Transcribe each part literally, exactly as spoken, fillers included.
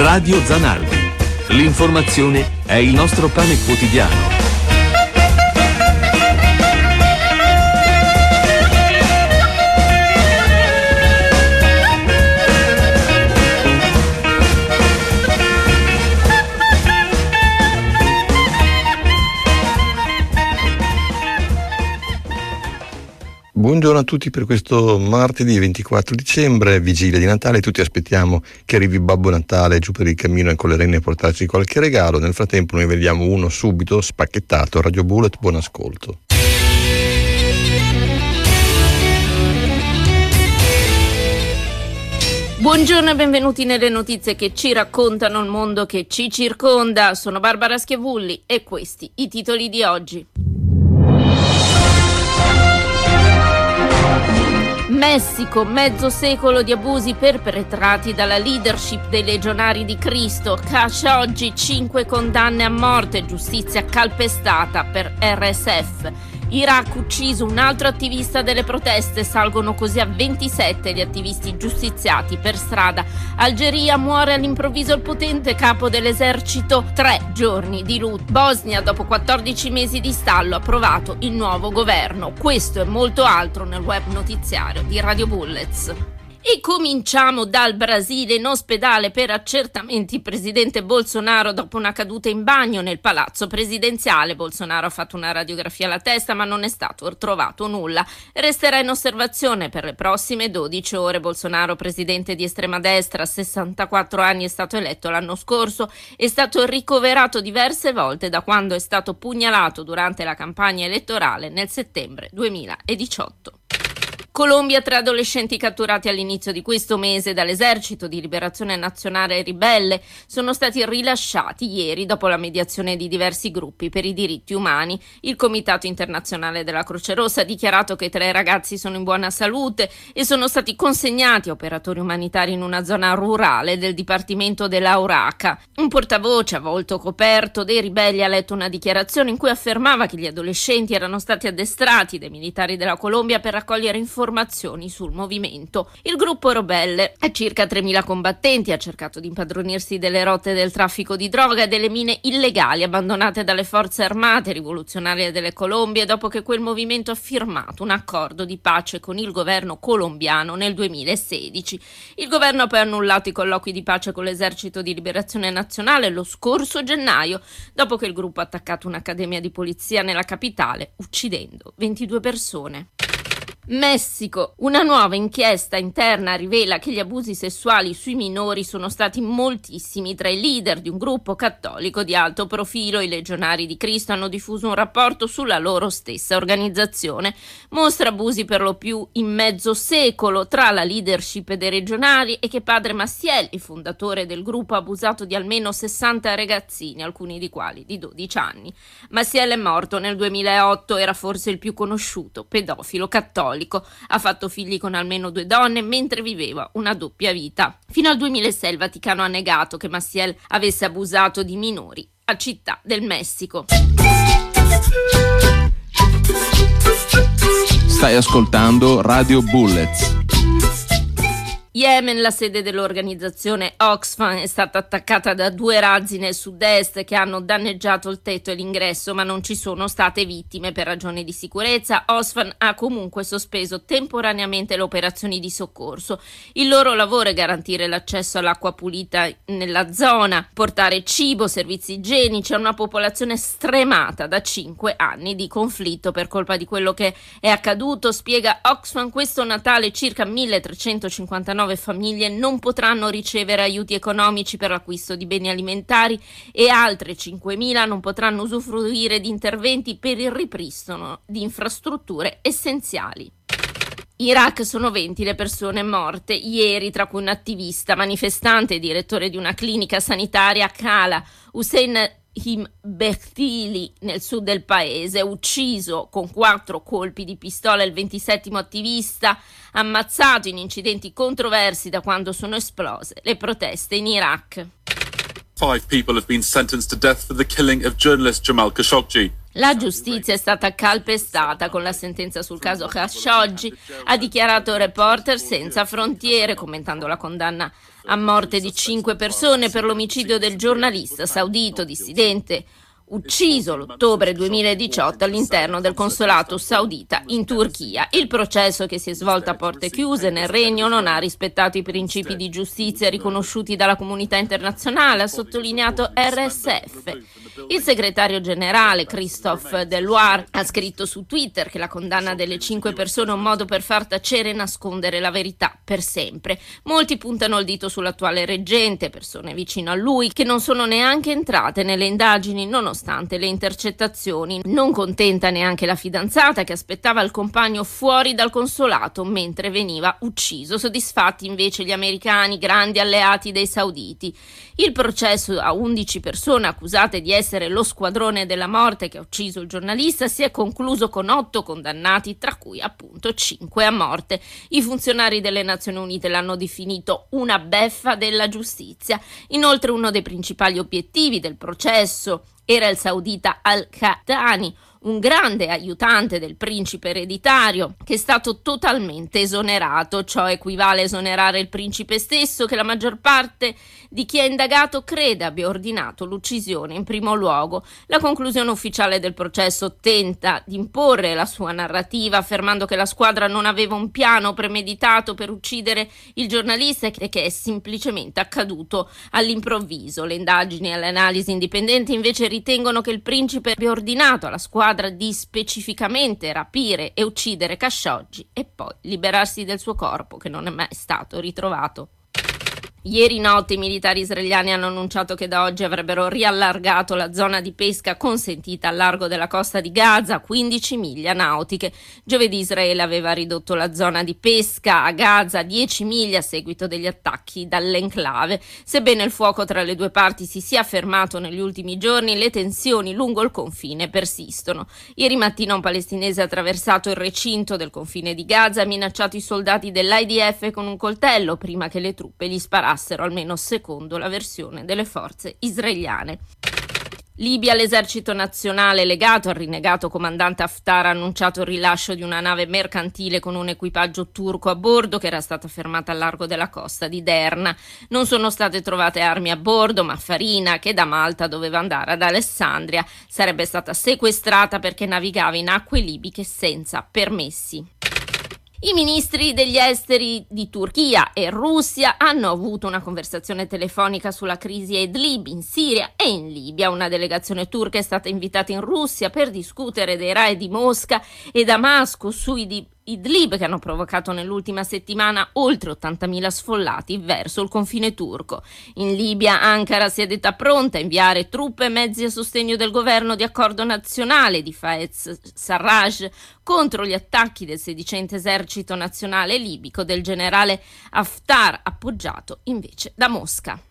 Radio Zanardi. L'informazione è il nostro pane quotidiano. Buongiorno a tutti per questo martedì ventiquattro dicembre, vigilia di Natale. Tutti aspettiamo che arrivi Babbo Natale giù per il cammino e con le renne a portarci qualche regalo. Nel frattempo noi vediamo uno subito spacchettato. Radio Bullet, buon ascolto. Buongiorno e benvenuti nelle notizie che ci raccontano il mondo che ci circonda. Sono Barbara Schiavulli e questi i titoli di oggi. Messico, mezzo secolo di abusi perpetrati dalla leadership dei Legionari di Cristo. Khashoggi, cinque condanne a morte, giustizia calpestata per R S F. Iraq, ucciso un altro attivista delle proteste, salgono così a ventisette gli attivisti giustiziati per strada. Algeria, muore all'improvviso il potente capo dell'esercito, tre giorni di lutto. Bosnia, dopo quattordici mesi di stallo, ha approvato il nuovo governo. Questo e molto altro nel web notiziario di Radio Bullets. E cominciamo dal Brasile. In ospedale per accertamenti il presidente Bolsonaro dopo una caduta in bagno nel palazzo presidenziale. Bolsonaro ha fatto una radiografia alla testa ma non è stato trovato nulla. Resterà in osservazione per le prossime dodici ore. Bolsonaro, presidente di estrema destra, a sessantaquattro anni, è stato eletto l'anno scorso, è stato ricoverato diverse volte da quando è stato pugnalato durante la campagna elettorale nel settembre duemiladiciotto. Colombia, tre adolescenti catturati all'inizio di questo mese dall'Esercito di Liberazione Nazionale Ribelle sono stati rilasciati ieri dopo la mediazione di diversi gruppi per i diritti umani. Il Comitato Internazionale della Croce Rossa ha dichiarato che i tre ragazzi sono in buona salute e sono stati consegnati a operatori umanitari in una zona rurale del Dipartimento dell'Auraca. Un portavoce a volto coperto dei ribelli ha letto una dichiarazione in cui affermava che gli adolescenti erano stati addestrati dai militari della Colombia per raccogliere informazioni sul movimento. Il gruppo ribelle ha circa tremila combattenti, ha cercato di impadronirsi delle rotte del traffico di droga e delle mine illegali abbandonate dalle forze armate rivoluzionarie delle Colombie dopo che quel movimento ha firmato un accordo di pace con il governo colombiano nel duemilasedici. Il governo ha poi annullato i colloqui di pace con l'Esercito di Liberazione Nazionale lo scorso gennaio, dopo che il gruppo ha attaccato un'accademia di polizia nella capitale, uccidendo ventidue persone. Messico. Una nuova inchiesta interna rivela che gli abusi sessuali sui minori sono stati moltissimi tra i leader di un gruppo cattolico di alto profilo. I Legionari di Cristo hanno diffuso un rapporto sulla loro stessa organizzazione. Mostra abusi per lo più in mezzo secolo tra la leadership dei Legionari e che padre Maciel, il fondatore del gruppo, ha abusato di almeno sessanta ragazzini, alcuni di quali di dodici anni. Maciel è morto nel duemilaotto, era forse il più conosciuto pedofilo cattolico. Ha fatto figli con almeno due donne mentre viveva una doppia vita. Fino al duemilasei il Vaticano ha negato che Maciel avesse abusato di minori a Città del Messico. Stai ascoltando Radio Bullets. Yemen, la sede dell'organizzazione Oxfam, è stata attaccata da due razzi nel sud-est che hanno danneggiato il tetto e l'ingresso, ma non ci sono state vittime per ragioni di sicurezza. Oxfam ha comunque sospeso temporaneamente le operazioni di soccorso. Il loro lavoro è garantire l'accesso all'acqua pulita nella zona, portare cibo, servizi igienici a una popolazione stremata da cinque anni di conflitto per colpa di quello che è accaduto. Spiega Oxfam, questo Natale circa milletrecentocinquantanove famiglie non potranno ricevere aiuti economici per l'acquisto di beni alimentari e altre cinquemila non potranno usufruire di interventi per il ripristino di infrastrutture essenziali. Iraq, sono venti le persone morte ieri, tra cui un attivista, manifestante e direttore di una clinica sanitaria a Kala, Hussein Himbechtili, nel sud del paese, ucciso con quattro colpi di pistola. Il ventisettimo attivista ammazzato in incidenti controversi da quando sono esplose le proteste in Iraq. Five people have been sentenced to death for the killing of journalist Jamal Khashoggi. La giustizia è stata calpestata con la sentenza sul caso Khashoggi, ha dichiarato Reporter Senza Frontiere, commentando la condanna a morte di cinque persone per l'omicidio del giornalista saudito dissidente ucciso l'ottobre duemiladiciotto all'interno del consolato saudita in Turchia. Il processo, che si è svolto a porte chiuse nel regno, non ha rispettato i principi di giustizia riconosciuti dalla comunità internazionale, ha sottolineato R S F. Il segretario generale Christophe Deloire ha scritto su Twitter che la condanna delle cinque persone è un modo per far tacere e nascondere la verità per sempre. Molti puntano il dito sull'attuale reggente, persone vicino a lui che non sono neanche entrate nelle indagini nonostante le intercettazioni. Non contenta neanche la fidanzata, che aspettava il compagno fuori dal consolato mentre veniva ucciso. Soddisfatti invece gli americani, grandi alleati dei sauditi. Il processo a undici persone accusate di essere lo squadrone della morte che ha ucciso il giornalista si è concluso con otto condannati, tra cui appunto cinque a morte. I funzionari delle Nazioni Unite l'hanno definito una beffa della giustizia. Inoltre, uno dei principali obiettivi del processo era il saudita Al-Qahtani, un grande aiutante del principe ereditario, che è stato totalmente esonerato. Ciò equivale a esonerare il principe stesso, che la maggior parte di chi è indagato crede abbia ordinato l'uccisione in primo luogo. La conclusione ufficiale del processo tenta di imporre la sua narrativa, affermando che la squadra non aveva un piano premeditato per uccidere il giornalista e che è semplicemente accaduto all'improvviso. Le indagini e le analisi indipendenti invece ritengono che il principe abbia ordinato alla squadra di specificamente rapire e uccidere Khashoggi e poi liberarsi del suo corpo, che non è mai stato ritrovato. Ieri notte i militari israeliani hanno annunciato che da oggi avrebbero riallargato la zona di pesca consentita al largo della costa di Gaza a quindici miglia nautiche. Giovedì Israele aveva ridotto la zona di pesca a Gaza a dieci miglia a seguito degli attacchi dall'enclave. Sebbene il fuoco tra le due parti si sia fermato negli ultimi giorni, le tensioni lungo il confine persistono. Ieri mattina un palestinese ha attraversato il recinto del confine di Gaza e ha minacciato i soldati dell'I D F con un coltello prima che le truppe gli sparassero, almeno secondo la versione delle forze israeliane. Libia, l'esercito nazionale legato al rinnegato comandante Haftar ha annunciato il rilascio di una nave mercantile con un equipaggio turco a bordo che era stata fermata al largo della costa di Derna. Non sono state trovate armi a bordo, ma farina che da Malta doveva andare ad Alessandria sarebbe stata sequestrata perché navigava in acque libiche senza permessi. I ministri degli esteri di Turchia e Russia hanno avuto una conversazione telefonica sulla crisi a Idlib in Siria e in Libia. Una delegazione turca è stata invitata in Russia per discutere dei raid di Mosca e Damasco su Idlib Idlib, che hanno provocato nell'ultima settimana oltre ottantamila sfollati verso il confine turco. In Libia Ankara si è detta pronta a inviare truppe e mezzi a sostegno del governo di accordo nazionale di Fayez Sarraj contro gli attacchi del sedicente esercito nazionale libico del generale Haftar, appoggiato invece da Mosca.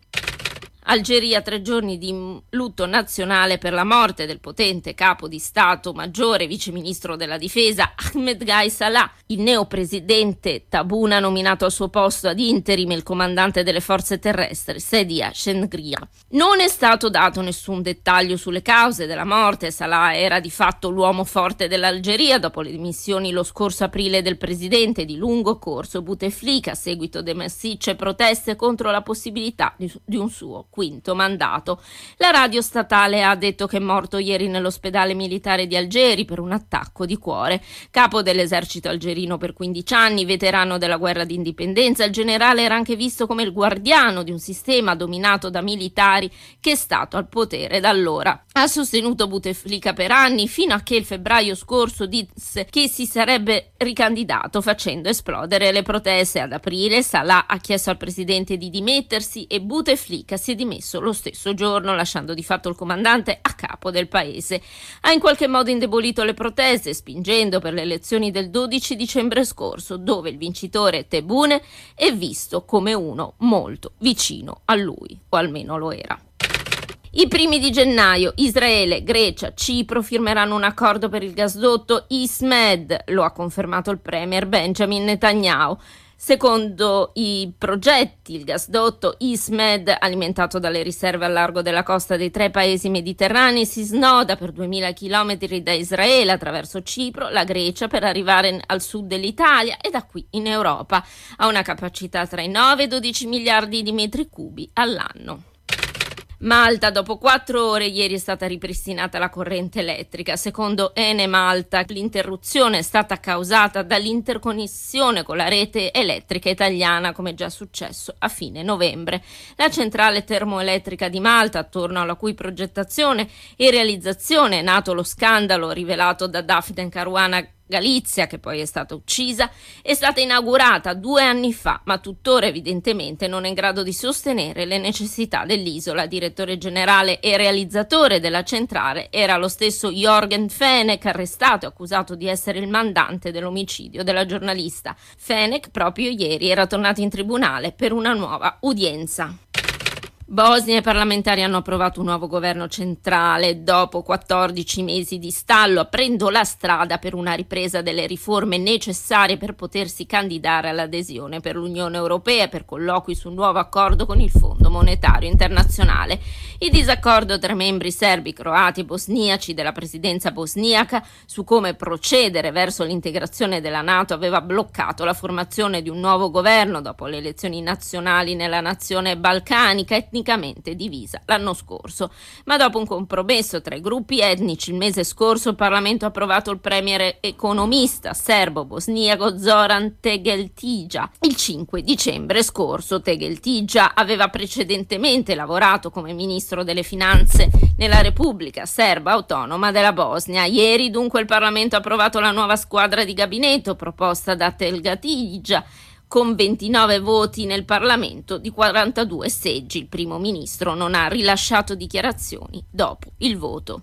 Algeria, tre giorni di lutto nazionale per la morte del potente capo di Stato Maggiore, viceministro della difesa Ahmed Gai Salah. Il neopresidente Tabun ha nominato al suo posto ad interim il comandante delle forze terrestri Sedia Shengria. Non è stato dato nessun dettaglio sulle cause della morte. Salah era di fatto l'uomo forte dell'Algeria dopo le dimissioni lo scorso aprile del presidente di lungo corso Bouteflika a seguito delle massicce proteste contro la possibilità di, di un suo quinto mandato. La radio statale ha detto che è morto ieri nell'ospedale militare di Algeri per un attacco di cuore. Capo dell'esercito algerino per quindici anni, veterano della guerra d'indipendenza, il generale era anche visto come il guardiano di un sistema dominato da militari che è stato al potere da allora. Ha sostenuto Bouteflika per anni, fino a che il febbraio scorso disse che si sarebbe ricandidato, facendo esplodere le proteste. Ad aprile Salah ha chiesto al presidente di dimettersi e Bouteflika si è dimesso lo stesso giorno, lasciando di fatto il comandante a capo del paese. Ha in qualche modo indebolito le proteste, spingendo per le elezioni del dodici dicembre scorso, dove il vincitore Tebboune è visto come uno molto vicino a lui, o almeno lo era. I primi di gennaio Israele, Grecia, Cipro firmeranno un accordo per il gasdotto EastMed, lo ha confermato il premier Benjamin Netanyahu. Secondo i progetti, il gasdotto ISMED, alimentato dalle riserve al largo della costa dei tre paesi mediterranei, si snoda per duemila chilometri da Israele attraverso Cipro, la Grecia, per arrivare al sud dell'Italia e da qui in Europa. Ha una capacità tra i nove e i dodici miliardi di metri cubi all'anno. Malta, dopo quattro ore ieri è stata ripristinata la corrente elettrica. Secondo Ene Malta, l'interruzione è stata causata dall'interconnessione con la rete elettrica italiana, come già successo a fine novembre. La centrale termoelettrica di Malta, attorno alla cui progettazione e realizzazione è nato lo scandalo rivelato da Daphne Caruana Galizia, che poi è stata uccisa, è stata inaugurata due anni fa, ma tuttora evidentemente non è in grado di sostenere le necessità dell'isola. Direttore generale e realizzatore della centrale era lo stesso Jørgen Fenech, arrestato e accusato di essere il mandante dell'omicidio della giornalista. Fenech proprio ieri era tornato in tribunale per una nuova udienza. Bosnia e parlamentari hanno approvato un nuovo governo centrale. Dopo quattordici mesi di stallo, aprendo la strada per una ripresa delle riforme necessarie per potersi candidare all'adesione per l'Unione Europea per colloqui sul nuovo accordo con il Fondo Monetario Internazionale. Il disaccordo tra membri serbi, croati e bosniaci della presidenza bosniaca su come procedere verso l'integrazione della NATO aveva bloccato la formazione di un nuovo governo dopo le elezioni nazionali nella nazione balcanica etnicamente divisa l'anno scorso. Ma dopo un compromesso tra i gruppi etnici il mese scorso il Parlamento ha approvato il premier economista serbo-bosniaco Zoran Tegeltija. Il cinque dicembre scorso Tegeltija aveva precedentemente lavorato come ministro delle finanze nella Repubblica Serba Autonoma della Bosnia. Ieri dunque il Parlamento ha approvato la nuova squadra di gabinetto proposta da Tegeltija con ventinove voti nel Parlamento di quarantadue seggi. Il primo ministro non ha rilasciato dichiarazioni dopo il voto.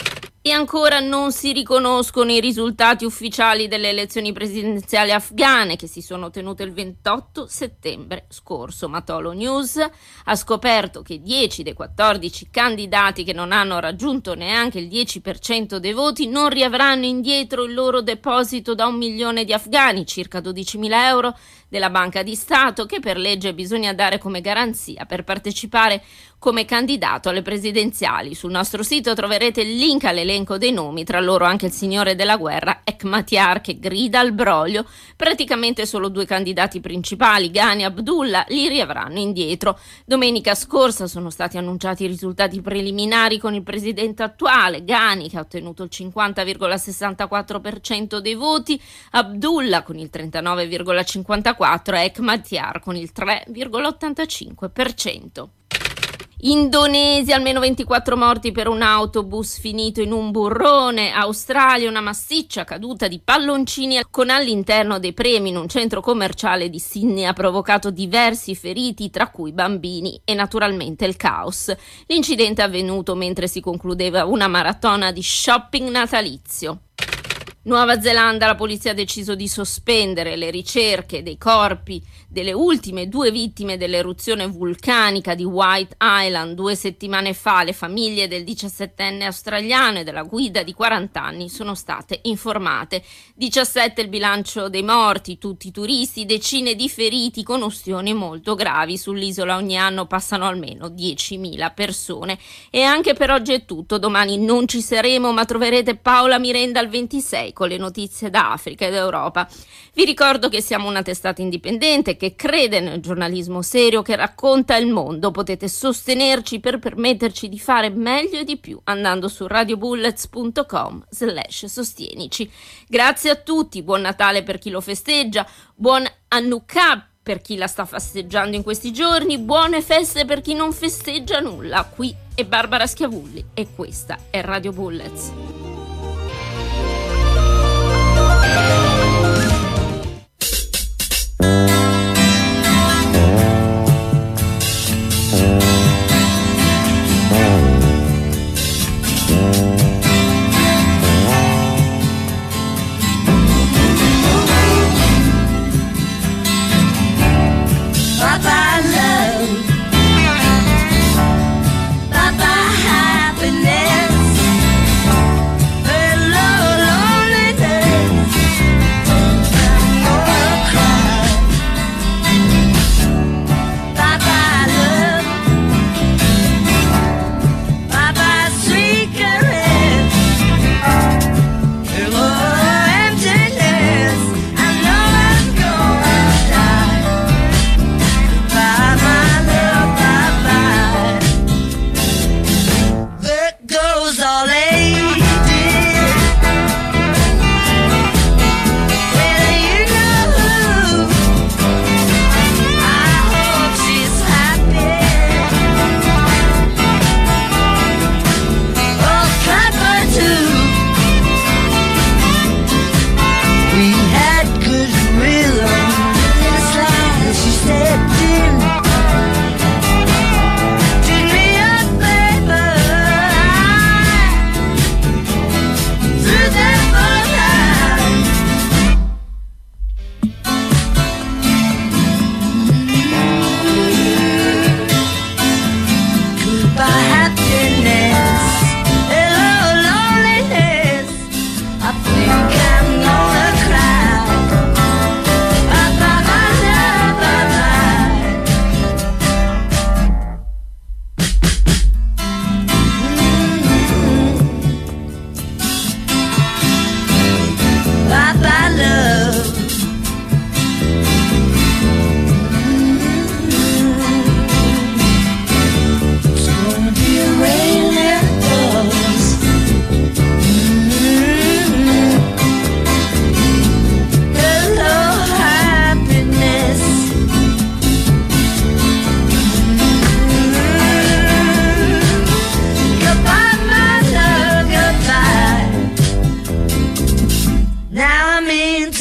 E ancora non si riconoscono i risultati ufficiali delle elezioni presidenziali afghane che si sono tenute il ventotto settembre scorso. Matolo News ha scoperto che dieci dei quattordici candidati che non hanno raggiunto neanche il dieci per cento dei voti non riavranno indietro il loro deposito da un milione di afghani, circa dodicimila euro, della Banca di Stato, che per legge bisogna dare come garanzia per partecipare come candidato alle presidenziali. Sul nostro sito troverete il link all'elenco dei nomi, tra loro anche il signore della guerra Hekmatyar, che grida al broglio. Praticamente solo due candidati principali, Ghani e Abdullah, li riavranno indietro. Domenica scorsa sono stati annunciati i risultati preliminari con il presidente attuale, Ghani, che ha ottenuto il cinquanta virgola sessantaquattro per cento dei voti, Abdullah con il trentanove virgola cinquantaquattro per cento e Hekmatyar con il tre virgola ottantacinque per cento. Indonesia, almeno ventiquattro morti per un autobus finito in un burrone. Australia, una massiccia caduta di palloncini con all'interno dei premi in un centro commerciale di Sydney ha provocato diversi feriti, tra cui bambini, e naturalmente il caos. L'incidente è avvenuto mentre si concludeva una maratona di shopping natalizio. Nuova Zelanda, la polizia ha deciso di sospendere le ricerche dei corpi delle ultime due vittime dell'eruzione vulcanica di White Island. Due settimane fa le famiglie del diciassettenne australiano e della guida di quaranta anni sono state informate. diciassette il bilancio dei morti, tutti turisti, decine di feriti con ustioni molto gravi. Sull'isola ogni anno passano almeno diecimila persone. E anche per oggi è tutto. Domani non ci saremo, ma troverete Paola Mirenda al ventisei con le notizie da Africa ed Europa. Vi ricordo che siamo una testata indipendente che crede nel giornalismo serio che racconta il mondo. Potete sostenerci per permetterci di fare meglio e di più andando su radiobullets punto com slash sostienici. Grazie a tutti, buon Natale per chi lo festeggia, buon Hanukkah per chi la sta festeggiando in questi giorni, buone feste per chi non festeggia nulla. Qui è Barbara Schiavulli e questa è Radio Bullets.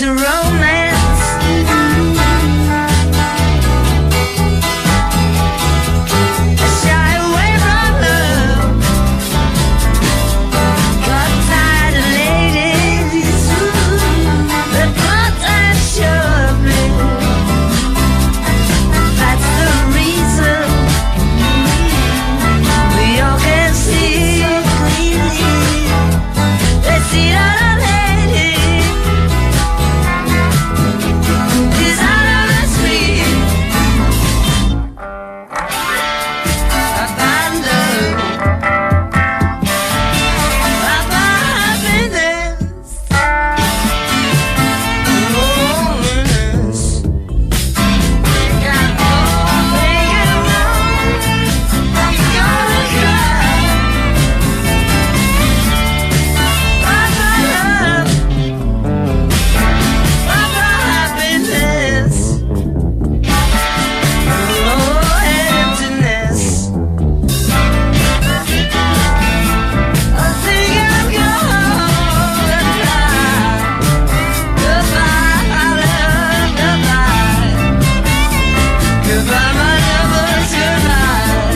to romance. Shy away from love. Got tired of ladies that thought I should be. That's the reason we all can see so clearly. They see that I'm hating. Desire is sweet. Abandon. Happiness. Loneliness. Got all thinking wrong. I'm gonna cry. Papa love. Papa happiness. Oh, emptiness. I think I'm gonna cry. Goodbye, my love, goodbye. Goodbye, my lovers, goodbye.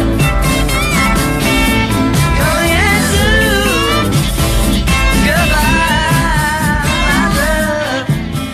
Going into goodbye, my love.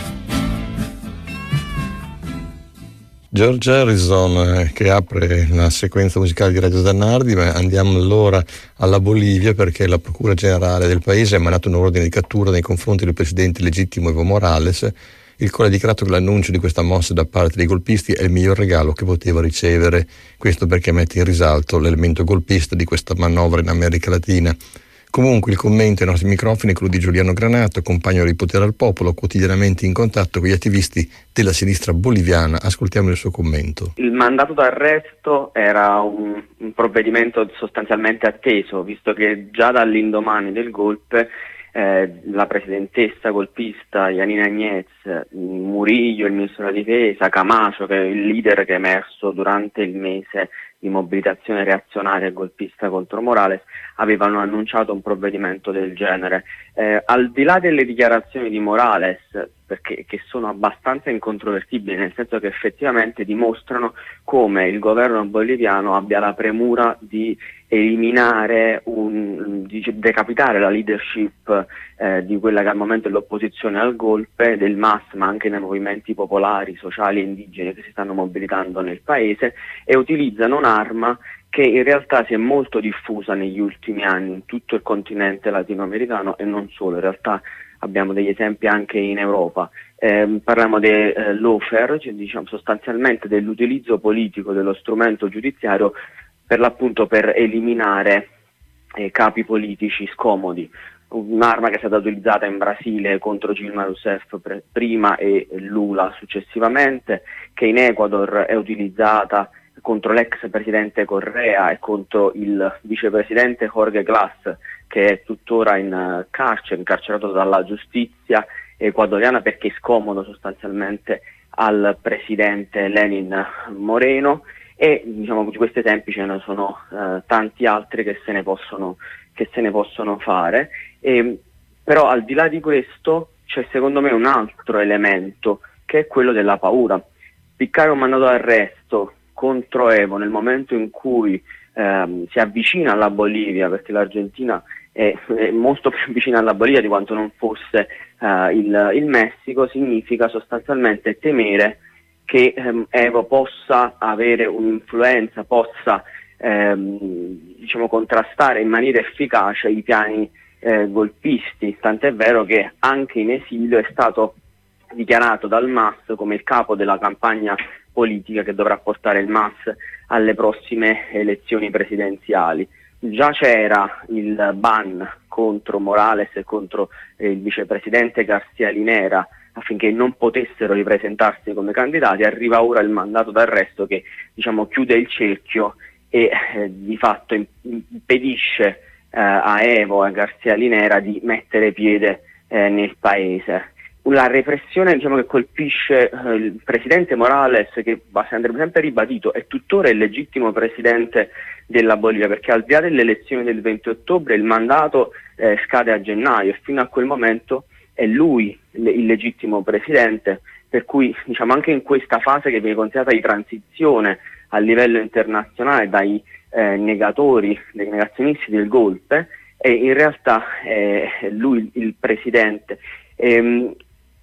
George Harrison eh, che apre la sequenza musicale di Radio Zanardi, ma andiamo allora alla Bolivia, perché la Procura Generale del paese ha emanato un ordine di cattura nei confronti del presidente legittimo Evo Morales, il quale ha dichiarato che l'annuncio di questa mossa da parte dei golpisti è il miglior regalo che poteva ricevere. Questo perché mette in risalto l'elemento golpista di questa manovra in America Latina. Comunque il commento ai nostri microfoni è quello di Giuliano Granato, compagno di Potere al Popolo, quotidianamente in contatto con gli attivisti della sinistra boliviana. Ascoltiamo il suo commento. Il mandato d'arresto era un, un provvedimento sostanzialmente atteso, visto che già dall'indomani del golpe eh, la presidentessa golpista Yanina Áñez, Murillo, il ministro della difesa, Camacho, che è il leader che è emerso durante il mese di mobilitazione reazionaria e golpista contro Morales, avevano annunciato un provvedimento del genere. Eh, al di là delle dichiarazioni di Morales, perché che sono abbastanza incontrovertibili, nel senso che effettivamente dimostrano come il governo boliviano abbia la premura di eliminare, un, di decapitare la leadership eh, di quella che al momento è l'opposizione al golpe, del M A S, ma anche nei movimenti popolari, sociali e indigeni che si stanno mobilitando nel paese, e utilizzano un'arma che in realtà si è molto diffusa negli ultimi anni in tutto il continente latinoamericano e non solo. In realtà abbiamo degli esempi anche in Europa. Eh, parliamo di eh, lawfare, cioè, diciamo, sostanzialmente dell'utilizzo politico dello strumento giudiziario per l'appunto per eliminare eh, capi politici scomodi. Un'arma che è stata utilizzata in Brasile contro Dilma Rousseff pre- prima e Lula successivamente, che in Ecuador è utilizzata contro l'ex presidente Correa e contro il vicepresidente Jorge Glass, che è tuttora in uh, carcere, incarcerato dalla giustizia ecuadoriana perché è scomodo sostanzialmente al presidente Lenin Moreno. E diciamo di questi esempi ce ne sono uh, tanti altri che se ne possono, che se ne possono fare. E, però al di là di questo c'è secondo me un altro elemento, che è quello della paura. Spiccare un mandato d'arresto contro Evo nel momento in cui ehm, si avvicina alla Bolivia, perché l'Argentina è, è molto più vicina alla Bolivia di quanto non fosse eh, il, il Messico, significa sostanzialmente temere che ehm, Evo possa avere un'influenza, possa ehm, diciamo contrastare in maniera efficace i piani eh, golpisti, tant'è vero che anche in esilio è stato dichiarato dal M A S come il capo della campagna politica che dovrà portare il M A S alle prossime elezioni presidenziali. Già c'era il ban contro Morales e contro eh, il vicepresidente García Linera affinché non potessero ripresentarsi come candidati, arriva ora il mandato d'arresto che diciamo chiude il cerchio e eh, di fatto impedisce eh, a Evo e a García Linera di mettere piede eh, nel paese. La repressione diciamo, che colpisce eh, il presidente Morales, che andrebbe sempre ribadito, è tuttora il legittimo presidente della Bolivia, perché al di là delle elezioni del venti ottobre il mandato eh, scade a gennaio e fino a quel momento è lui il legittimo presidente, per cui diciamo anche in questa fase che viene considerata di transizione a livello internazionale dai eh, negatori, dai negazionisti del golpe, e in realtà è lui il presidente. Ehm,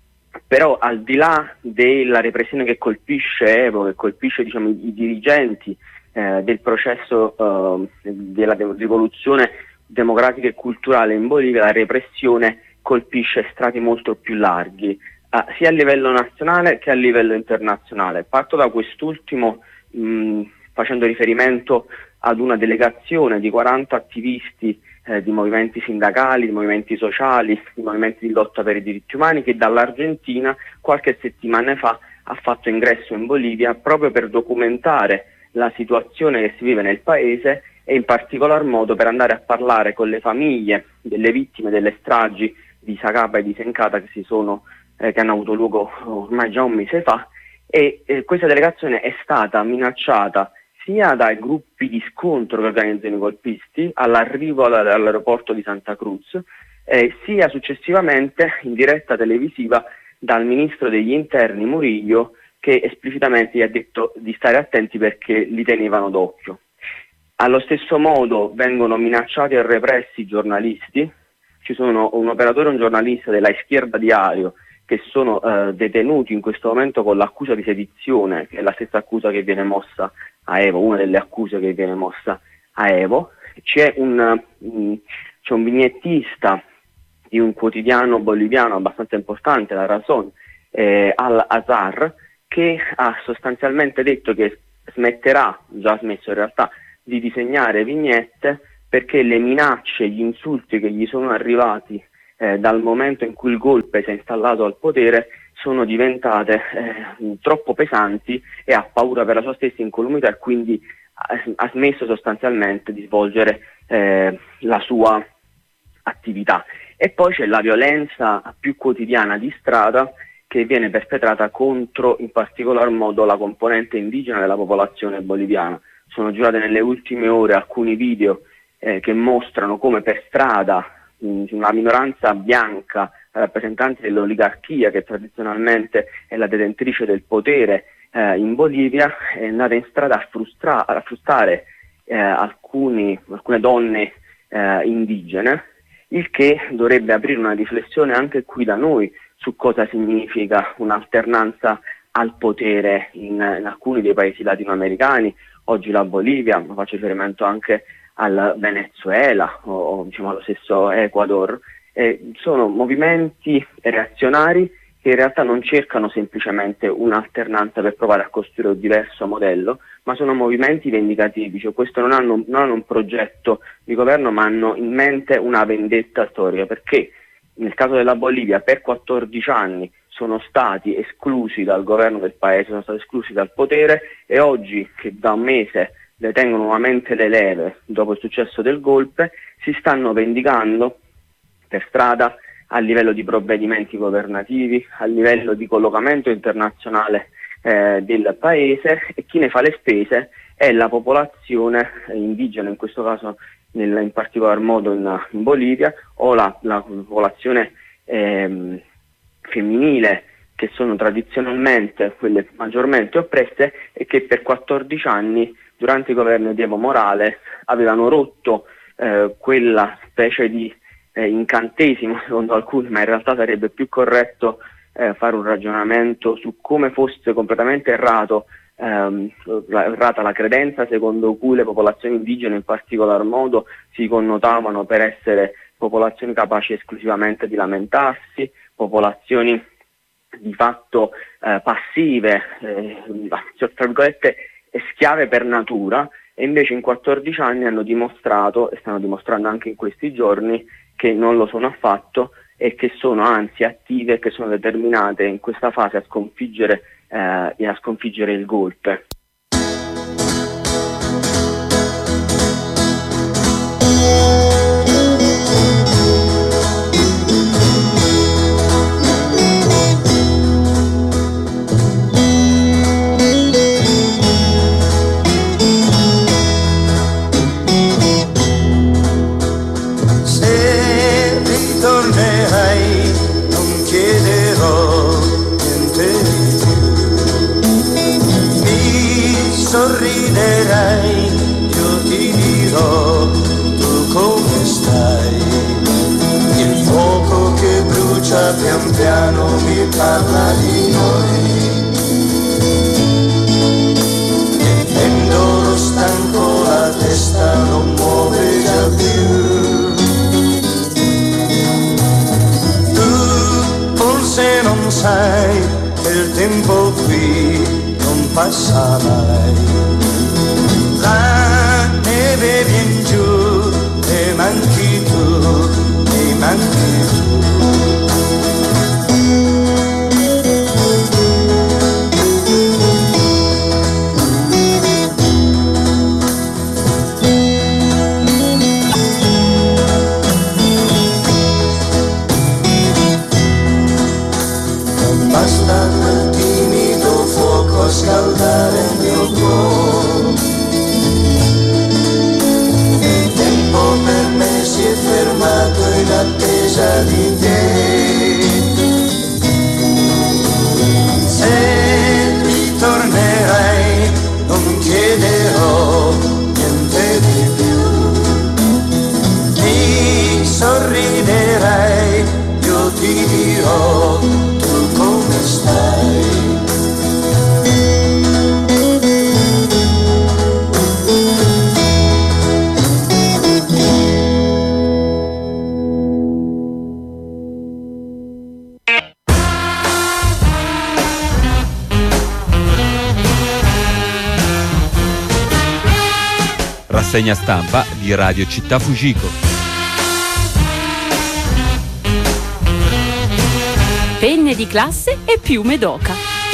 però al di là della repressione che colpisce Evo, che colpisce diciamo, i, i dirigenti eh, del processo eh, della de- rivoluzione democratica e culturale in Bolivia, la repressione colpisce strati molto più larghi, eh, sia a livello nazionale che a livello internazionale. Parto da quest'ultimo mh, facendo riferimento ad una delegazione di quaranta attivisti eh, di movimenti sindacali, di movimenti sociali, di movimenti di lotta per i diritti umani, che dall'Argentina qualche settimana fa ha fatto ingresso in Bolivia proprio per documentare la situazione che si vive nel paese e in particolar modo per andare a parlare con le famiglie delle vittime delle stragi di Zacapa e di Sencata che, si sono, eh, che hanno avuto luogo ormai già un mese fa, e eh, questa delegazione è stata minacciata sia dai gruppi di scontro che organizzano i golpisti all'arrivo all'aeroporto di Santa Cruz, eh, sia successivamente in diretta televisiva dal ministro degli interni Murillo, che esplicitamente gli ha detto di stare attenti perché li tenevano d'occhio. Allo stesso modo vengono minacciati e repressi i giornalisti. Ci sono un operatore e un giornalista della Izquierda Diario che sono eh, detenuti in questo momento con l'accusa di sedizione, che è la stessa accusa che viene mossa a Evo, una delle accuse che viene mossa a Evo. C'è un, um, c'è un vignettista di un quotidiano boliviano abbastanza importante, La Razón, eh, Al-Azhar, che ha sostanzialmente detto che smetterà, già ha smesso in realtà, di disegnare vignette perché le minacce, gli insulti che gli sono arrivati eh, dal momento in cui il golpe si è installato al potere sono diventate eh, troppo pesanti e ha paura per la sua stessa incolumità e quindi ha, ha smesso sostanzialmente di svolgere eh, la sua attività. E poi c'è la violenza più quotidiana di strada che viene perpetrata contro in particolar modo la componente indigena della popolazione boliviana. Sono girate nelle ultime ore alcuni video eh, che mostrano come per strada mh, una minoranza bianca, rappresentanti dell'oligarchia che tradizionalmente è la detentrice del potere eh, in Bolivia, è andata in strada a, frustra- a frustrare eh, alcuni, alcune donne eh, indigene, il che dovrebbe aprire una riflessione anche qui da noi su cosa significa un'alternanza al potere in, in alcuni dei paesi latinoamericani. Oggi la Bolivia, ma faccio riferimento anche al Venezuela o, o diciamo allo stesso Ecuador, eh, sono movimenti reazionari che in realtà non cercano semplicemente un'alternanza per provare a costruire un diverso modello, ma sono movimenti vendicativi, cioè questo non hanno, non hanno un progetto di governo, ma hanno in mente una vendetta storica, perché nel caso della Bolivia per quattordici anni sono stati esclusi dal governo del paese, sono stati esclusi dal potere, e oggi che da un mese detengono nuovamente le leve dopo il successo del golpe, si stanno vendicando per strada a livello di provvedimenti governativi, a livello di collocamento internazionale eh, del paese, e chi ne fa le spese è la popolazione indigena, in questo caso nel, in particolar modo in, in Bolivia, o la, la popolazione ehm, femminile, che sono tradizionalmente quelle maggiormente oppresse e che per quattordici anni durante il governo di Evo Morales avevano rotto eh, quella specie di eh, incantesimo, secondo alcuni, ma in realtà sarebbe più corretto eh, fare un ragionamento su come fosse completamente errato ehm, errata la credenza secondo cui le popolazioni indigene in particolar modo si connotavano per essere popolazioni capaci esclusivamente di lamentarsi, popolazioni di fatto eh, passive, eh, tra virgolette schiave per natura, e invece in quattordici anni hanno dimostrato, e stanno dimostrando anche in questi giorni, che non lo sono affatto e che sono anzi attive e che sono determinate in questa fase a sconfiggere, eh, e a sconfiggere il golpe. pian piano mi parla di noi. E pendolo stanco, la testa non muove già più. Tu forse non sai che il tempo qui non passa mai. La neve vien giù e manchi tu, e manchi tu. Non basta quel timido fuoco a scaldare il mio cuore. Il tempo per me si è fermato in attesa di te. Se ritornerai non chiederò niente di più. Mi sorriderai, io ti dirò tu come stai. Rassegna stampa di Radio Città Fujiko. Penne di classe e piume d'oca.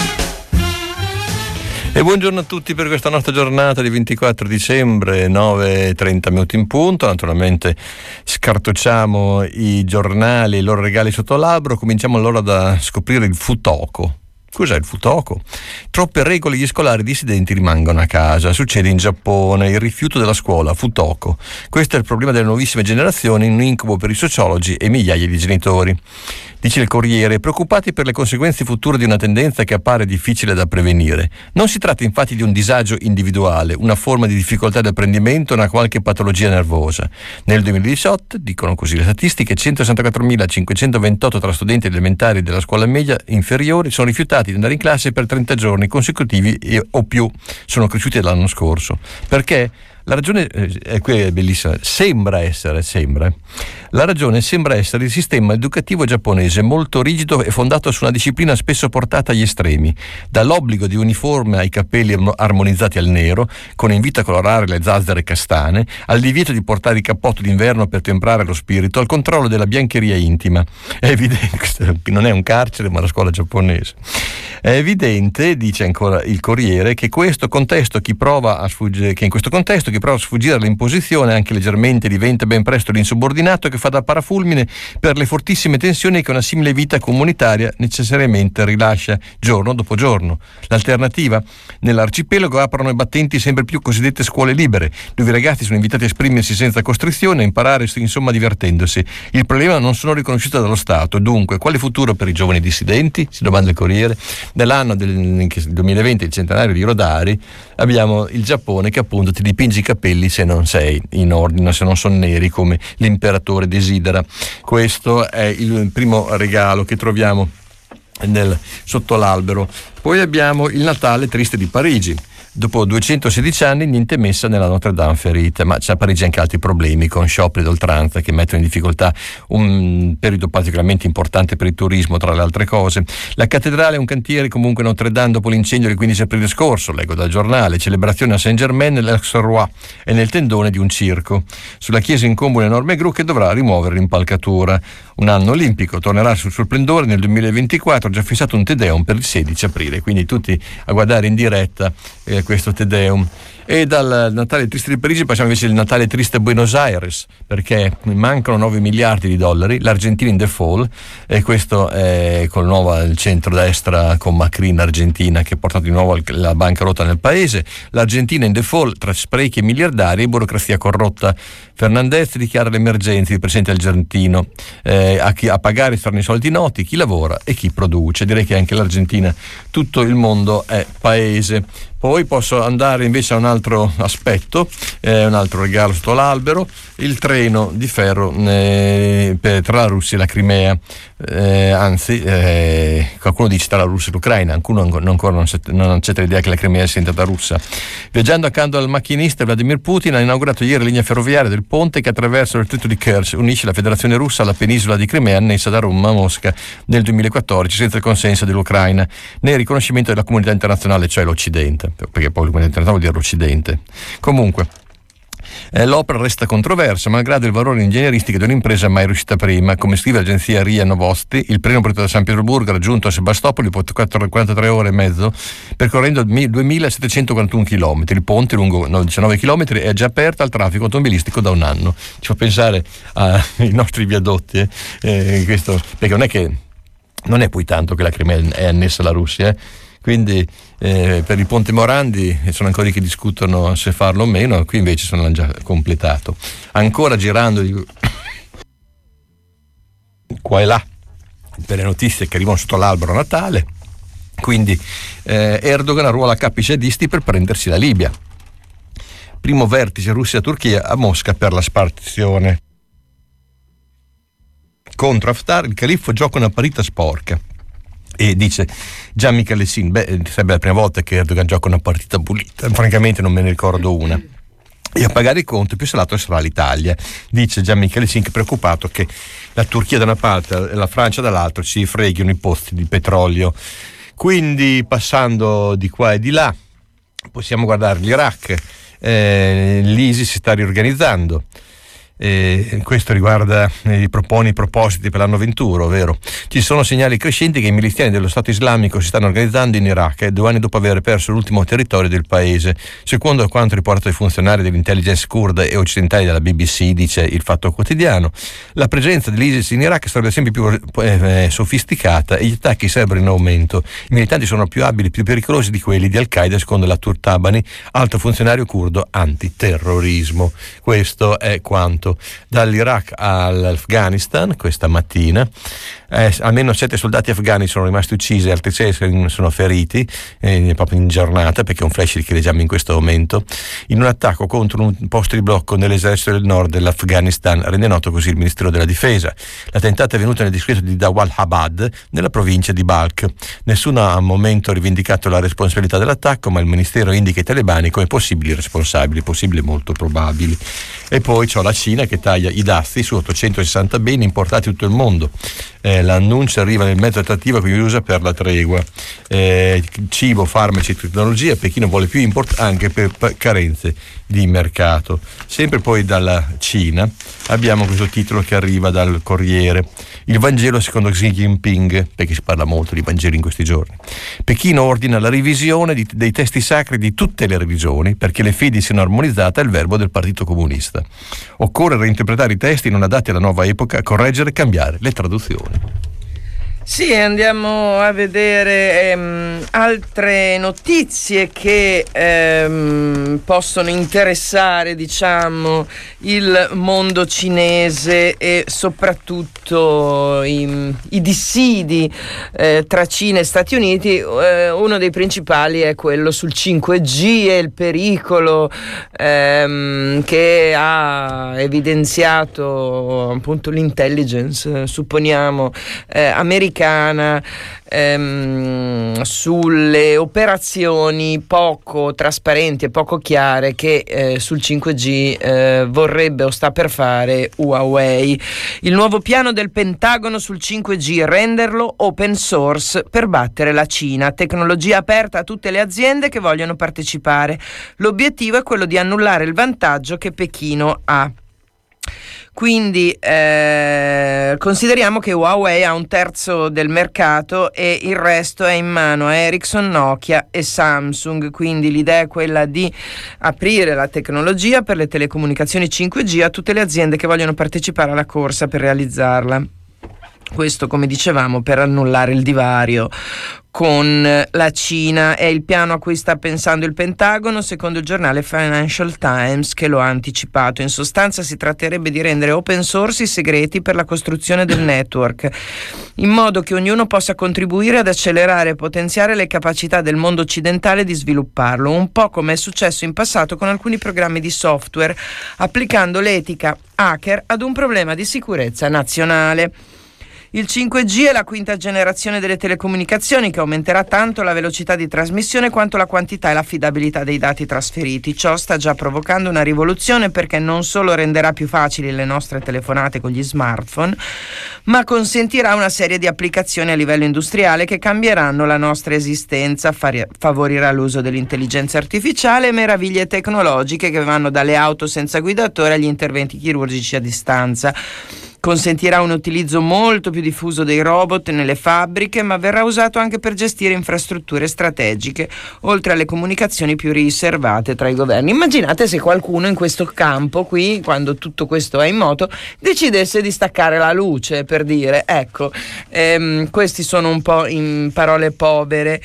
E buongiorno a tutti per questa nostra giornata di ventiquattro dicembre, nove e trenta minuti in punto. Naturalmente scartocciamo i giornali e i loro regali sotto l'albero. Cominciamo allora da scoprire il Futoko. Cos'è il Futoko? Troppe regole, gli scolari dissidenti rimangono a casa. Succede in Giappone, il rifiuto della scuola, Futoko. Questo è il problema delle nuovissime generazioni, un incubo per i sociologi e migliaia di genitori. Dice il Corriere, preoccupati per le conseguenze future di una tendenza che appare difficile da prevenire. Non si tratta infatti di un disagio individuale, una forma di difficoltà di apprendimento o una qualche patologia nervosa. Nel duemiladiciotto, dicono così le statistiche, centosessantaquattromilacinquecentoventotto tra studenti elementari della scuola media inferiore sono rifiutati di andare in classe per trenta giorni consecutivi e, o più. Sono cresciuti dall'anno scorso. Perché? La ragione è, qui è bellissima, sembra essere, sembra. La ragione sembra essere il sistema educativo giapponese, molto rigido e fondato su una disciplina spesso portata agli estremi, dall'obbligo di uniforme ai capelli armonizzati al nero, con invito a colorare le zazzere castane, al divieto di portare il cappotto d'inverno per temprare lo spirito, al controllo della biancheria intima. È evidente, non è un carcere ma la scuola giapponese. È evidente, dice ancora il Corriere, che questo contesto chi prova a sfuggire, che in questo contesto chi prova a sfuggire all'imposizione anche leggermente diventa ben presto l'insubordinato che fa da parafulmine per le fortissime tensioni che una simile vita comunitaria necessariamente rilascia giorno dopo giorno. L'alternativa? Nell'arcipelago aprono i battenti sempre più cosiddette scuole libere, dove i ragazzi sono invitati a esprimersi senza costrizione, a imparare insomma divertendosi. Il problema non sono riconosciute dallo Stato. Dunque, quale futuro per i giovani dissidenti? Si domanda il Corriere. Nell'anno del duemilaventi, il centenario di Rodari, abbiamo il Giappone che appunto ti dipinge i capelli se non sei in ordine, se non sono neri come l'imperatore desidera. Questo è il primo regalo che troviamo nel, sotto l'albero. Poi abbiamo il Natale triste di Parigi. Dopo duecentosedici anni niente messa nella Notre Dame ferita, ma c'è a Parigi anche altri problemi con scioperi d'oltranza che mettono in difficoltà un periodo particolarmente importante per il turismo, tra le altre cose. La cattedrale è un cantiere comunque Notre Dame dopo l'incendio del quindici aprile scorso, leggo dal giornale, celebrazione a Saint-Germain nell'Aix-Roi e nel tendone di un circo. Sulla chiesa incombe un enorme gru che dovrà rimuovere l'impalcatura. Un anno olimpico, tornerà sul suo splendore nel duemilaventiquattro, ha già fissato un Te Deum per il sedici aprile, quindi tutti a guardare in diretta eh, questo Te Deum. E dal Natale triste di Parigi passiamo invece al Natale triste a Buenos Aires, perché mancano nove miliardi di dollari, l'Argentina in default, e questo è col nuovo il centrodestra con Macri in Argentina che ha portato di nuovo la bancarotta nel paese. L'Argentina in default tra sprechi miliardari e burocrazia corrotta. Fernandez dichiara l'emergenza, il presidente argentino, eh, a, chi, a pagare saranno i soldi noti, chi lavora e chi produce. Direi che anche l'Argentina, tutto il mondo è paese. Poi posso andare invece a un altro aspetto, eh, un altro regalo sotto l'albero, il treno di ferro eh, per, tra la Russia e la Crimea. Eh, anzi, eh, qualcuno dice tra la Russia e l'Ucraina, qualcuno non, ancora non, non accetta l'idea che la Crimea sia diventata russa. Viaggiando accanto al macchinista, Vladimir Putin ha inaugurato ieri la linea ferroviaria del ponte che attraverso il stretto di Kerch unisce la Federazione Russa alla penisola di Crimea annessa da Roma a Mosca nel duemilaquattordici senza il consenso dell'Ucraina né il riconoscimento della comunità internazionale, cioè l'Occidente, perché poi la comunità internazionale vuol dire l'Occidente. Comunque Eh, l'opera resta controversa malgrado il valore ingegneristico di un'impresa mai riuscita prima. Come scrive l'agenzia R I A Novosti, il treno partito da San Pietroburgo ha raggiunto a Sebastopoli dopo quarantatré ore e mezzo percorrendo duemilasettecentoquarantuno chilometri. Il ponte lungo diciannove chilometri è già aperto al traffico automobilistico da un anno. Ci fa pensare ai nostri viadotti, eh? Eh, questo, perché non è che non è poi tanto che la Crimea è annessa alla Russia, eh? Quindi eh, per il ponte Morandi sono ancora che discutono se farlo o meno, qui invece sono già completato. Ancora girando di qua e là per le notizie che arrivano sotto l'albero a Natale, quindi eh, Erdogan arruola capi jihadisti per prendersi la Libia. Primo vertice Russia-Turchia a Mosca per la spartizione. Contro Haftar il califfo gioca una partita sporca. E dice Gian Michelessin, beh, sarebbe la prima volta che Erdogan gioca una partita pulita, francamente non me ne ricordo una. E a pagare il conto più salato sarà l'Italia, dice Gian Michelessin, che è preoccupato che la Turchia da una parte e la Francia dall'altra ci freghino i pozzi di petrolio. Quindi passando di qua e di là possiamo guardare l'Iraq, eh, l'ISIS si sta riorganizzando. E questo riguarda i proponi i propositi per l'anno ventuno, ovvero ci sono segnali crescenti che i miliziani dello Stato Islamico si stanno organizzando in Iraq eh, due anni dopo aver perso l'ultimo territorio del paese. Secondo quanto riportato i funzionari dell'intelligence kurda e occidentali della B B C, dice il Fatto Quotidiano, la presenza dell'ISIS in Iraq sarebbe sempre più eh, sofisticata e gli attacchi sarebbero in aumento. I militanti sono più abili e più pericolosi di quelli di Al-Qaeda, secondo la Turtabani, alto funzionario kurdo antiterrorismo. Questo è quanto. Dall'Iraq all'Afghanistan questa mattina eh, almeno sette soldati afghani sono rimasti uccisi e altri sei sono feriti eh, proprio in giornata, perché è un flash che leggiamo in questo momento, in un attacco contro un posto di blocco nell'esercito del nord dell'Afghanistan, rende noto così il Ministero della Difesa. L'attentato è avvenuto nel distretto di Dawalhabad nella provincia di Balkh. Nessuno ha al momento rivendicato la responsabilità dell'attacco, ma il Ministero indica i talebani come possibili responsabili, possibili molto probabili. E poi c'ho la Cina che taglia i dazi su ottocentosessanta beni importati in tutto il mondo. Eh, l'annuncio arriva nel mezzo attrattivo che usa per la tregua. Eh, cibo, farmaci e tecnologia, Pechino vuole più import anche per carenze di mercato. Sempre poi dalla Cina abbiamo questo titolo che arriva dal Corriere: il Vangelo secondo Xi Jinping, perché si parla molto di Vangeli in questi giorni. Pechino ordina la revisione di, dei testi sacri di tutte le religioni perché le fedi siano armonizzate al verbo del Partito Comunista. Occorre reinterpretare i testi non adatti alla nuova epoca, correggere e cambiare le traduzioni. Sì, andiamo a vedere ehm, altre notizie che ehm, possono interessare, diciamo, il mondo cinese e soprattutto i, i dissidi eh, tra Cina e Stati Uniti. Eh, uno dei principali è quello sul cinque G e il pericolo ehm, che ha evidenziato appunto l'intelligence, supponiamo, eh, americana Ehm, sulle operazioni poco trasparenti e poco chiare che eh, sul cinque G eh, vorrebbe o sta per fare Huawei. Il nuovo piano del Pentagono sul cinque G: renderlo open source per battere la Cina, tecnologia aperta a tutte le aziende che vogliono partecipare. L'obiettivo è quello di annullare il vantaggio che Pechino ha. Quindi eh, consideriamo che Huawei ha un terzo del mercato e il resto è in mano a Ericsson, Nokia e Samsung. Quindi l'idea è quella di aprire la tecnologia per le telecomunicazioni cinque G a tutte le aziende che vogliono partecipare alla corsa per realizzarla. Questo, come dicevamo, per annullare il divario con la Cina. È il piano a cui sta pensando il Pentagono, secondo il giornale Financial Times, che lo ha anticipato. In sostanza si tratterebbe di rendere open source i segreti per la costruzione del network, in modo che ognuno possa contribuire ad accelerare e potenziare le capacità del mondo occidentale di svilupparlo, un po' come è successo in passato con alcuni programmi di software, applicando l'etica hacker ad un problema di sicurezza nazionale. Il cinque G è la quinta generazione delle telecomunicazioni che aumenterà tanto la velocità di trasmissione quanto la quantità e l'affidabilità dei dati trasferiti. Ciò sta già provocando una rivoluzione, perché non solo renderà più facili le nostre telefonate con gli smartphone, ma consentirà una serie di applicazioni a livello industriale che cambieranno la nostra esistenza, favorirà l'uso dell'intelligenza artificiale e meraviglie tecnologiche che vanno dalle auto senza guidatore agli interventi chirurgici a distanza. Consentirà un utilizzo molto più diffuso dei robot nelle fabbriche, ma verrà usato anche per gestire infrastrutture strategiche, oltre alle comunicazioni più riservate tra i governi. Immaginate se qualcuno in questo campo qui, quando tutto questo è in moto, decidesse di staccare la luce, per dire, ecco, ehm, questi sono un po' in parole povere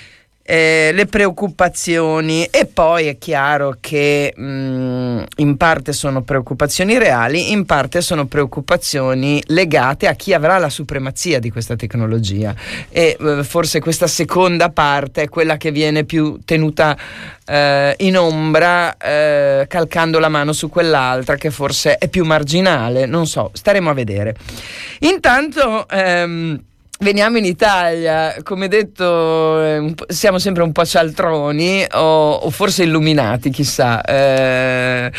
Eh, le preoccupazioni, e poi è chiaro che mh, in parte sono preoccupazioni reali, in parte sono preoccupazioni legate a chi avrà la supremazia di questa tecnologia, e eh, forse questa seconda parte è quella che viene più tenuta eh, in ombra, eh, calcando la mano su quell'altra che forse è più marginale, non so, staremo a vedere. Intanto ehm, veniamo in Italia. Come detto, eh, siamo sempre un po' cialtroni o, o forse illuminati, chissà, eh,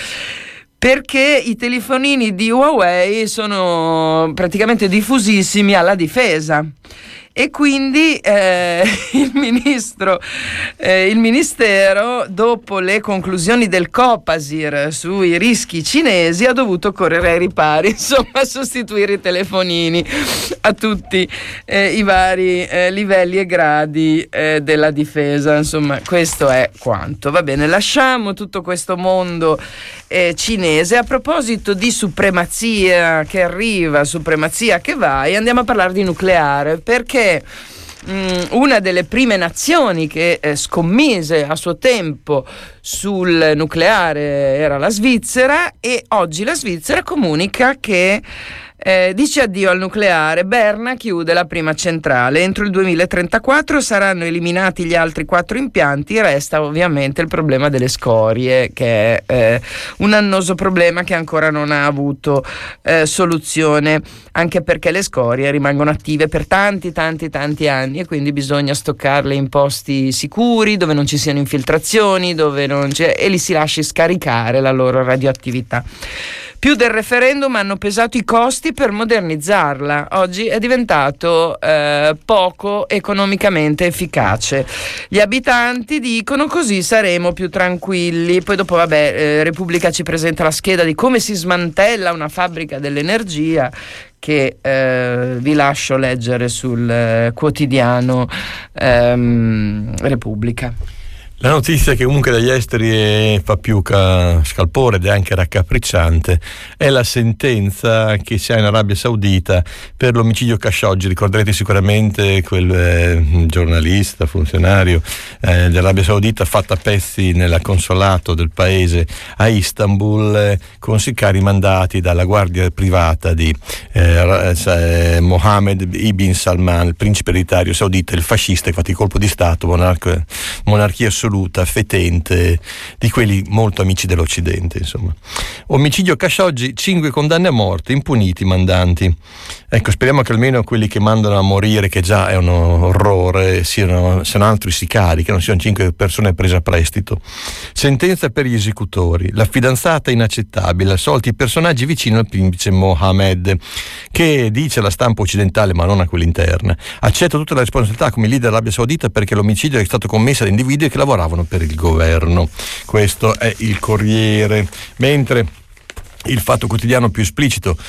perché i telefonini di Huawei sono praticamente diffusissimi alla difesa. E quindi eh, il ministro, eh, il ministero, dopo le conclusioni del Copasir sui rischi cinesi, ha dovuto correre ai ripari, insomma, sostituire i telefonini a tutti eh, i vari eh, livelli e gradi eh, della difesa. Insomma, questo è quanto. Va bene, lasciamo tutto questo mondo eh, cinese. A proposito di supremazia che arriva, supremazia che va, e andiamo a parlare di nucleare, perché una delle prime nazioni che eh, scommise a suo tempo sul nucleare era la Svizzera, e oggi la Svizzera comunica che eh, dice addio al nucleare. Berna chiude la prima centrale. Entro il duemilatrentaquattro saranno eliminati gli altri quattro impianti. Resta ovviamente il problema delle scorie, che è eh, un annoso problema che ancora non ha avuto eh, soluzione, anche perché le scorie rimangono attive per tanti tanti tanti anni, e quindi bisogna stoccarle in posti sicuri, dove non ci siano infiltrazioni, dove non c'è, e li si lasci scaricare la loro radioattività. Più del referendum hanno pesato i costi per modernizzarla. Oggi è diventato eh, poco economicamente efficace. Gli abitanti dicono: così saremo più tranquilli. Poi dopo, vabbè, eh, Repubblica ci presenta la scheda di come si smantella una fabbrica dell'energia, che eh, vi lascio leggere sul eh, quotidiano ehm, Repubblica. La notizia che comunque dagli esteri fa più ca- scalpore ed è anche raccapricciante è la sentenza che si ha in Arabia Saudita per l'omicidio Khashoggi. Ricorderete sicuramente quel eh, giornalista, funzionario eh, dell'Arabia Saudita fatto a pezzi nel consolato del paese a Istanbul, eh, con sicari mandati dalla guardia privata di eh, eh, Mohammed ibn Salman, il principe ereditario saudita, il fascista, infatti colpo di stato, monarca, monarchia assoluta, fetente, di quelli molto amici dell'Occidente, insomma. Omicidio Khashoggi, cinque condanne a morte, impuniti i mandanti. Ecco, speriamo che almeno quelli che mandano a morire, che già è un orrore, siano, siano altri sicari, che non siano cinque persone prese a prestito. Sentenza per gli esecutori. La fidanzata inaccettabile, assolti i personaggi vicini al principe Mohammed, che dice alla stampa occidentale, ma non a quella interna: accetta tutta la responsabilità come leader dell'Arabia Saudita perché l'omicidio è stato commesso da individui che lavoravano per il governo. Questo è il Corriere. Mentre il Fatto Quotidiano più esplicito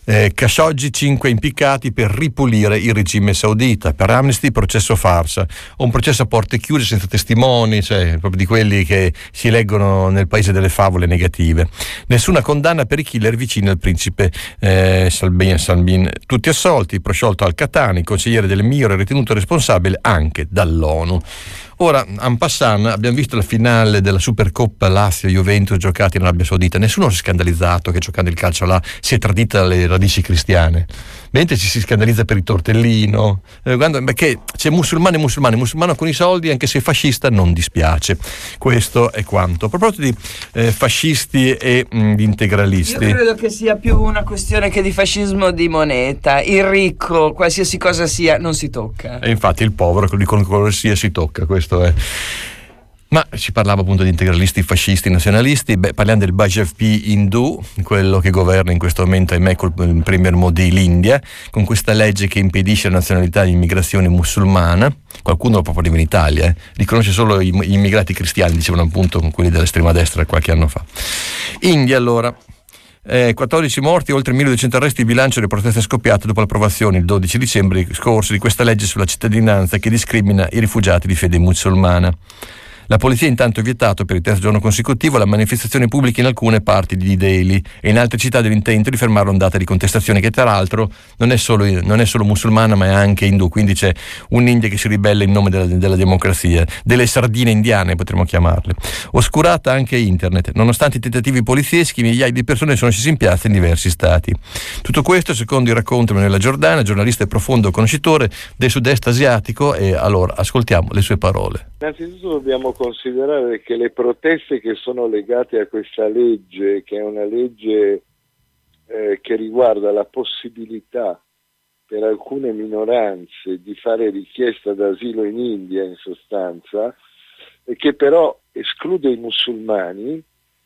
Eh, Khashoggi, cinque impiccati per ripulire il regime saudita. Per Amnesty processo farsa, o un processo a porte chiuse senza testimoni, cioè proprio di quelli che si leggono nel paese delle favole negative. Nessuna condanna per i killer vicini al principe eh, Salbin, Salbin. Tutti assolti, prosciolto Al-Qahtani, consigliere del M I R, ritenuto responsabile anche dall'ONU. Ora, en passant, abbiamo visto la finale della Supercoppa Lazio-Juventus giocata in Arabia Saudita. Nessuno si è scandalizzato che giocando il calcio là si è tradita le radici cristiane, mentre ci si scandalizza per il tortellino, eh, quando, perché c'è musulmano e musulmano, musulmano con i soldi, anche se fascista non dispiace. Questo è quanto. A proposito di eh, fascisti e mh, di integralisti, io credo che sia più una questione che di fascismo di moneta. Il ricco, qualsiasi cosa sia, non si tocca. E infatti il povero, con qualunque sia, si tocca. Questo è. Ma si parlava appunto di integralisti, fascisti, nazionalisti. Beh, parliamo del B J P indù, quello che governa in questo momento, ahimè, col premier Modi l'India, con questa legge che impedisce la nazionalità di immigrazione musulmana. Qualcuno lo propone in Italia, eh. riconosce solo gli immigrati cristiani, dicevano appunto con quelli dell'estrema destra qualche anno fa. India, allora. Eh, quattordici morti, oltre milleduecento arresti, il bilancio delle proteste scoppiate dopo l'approvazione il dodici dicembre scorso di questa legge sulla cittadinanza che discrimina i rifugiati di fede musulmana. La polizia intanto ha vietato per il terzo giorno consecutivo la manifestazione pubblica in alcune parti di Delhi e in altre città dell'intento di fermare l'ondata di contestazione che tra l'altro non è solo, non è solo musulmana ma è anche indù, quindi c'è un'India che si ribella in nome della, della democrazia, delle sardine indiane potremmo chiamarle. Oscurata anche internet, nonostante i tentativi polizieschi migliaia di persone sono scese in piazza in diversi stati. Tutto questo secondo il racconto di Manuela Giordana, giornalista e profondo conoscitore del sud-est asiatico, e allora ascoltiamo le sue parole. Innanzitutto dobbiamo considerare che le proteste che sono legate a questa legge, che è una legge eh, che riguarda la possibilità per alcune minoranze di fare richiesta d'asilo in India in sostanza, e che però esclude i musulmani,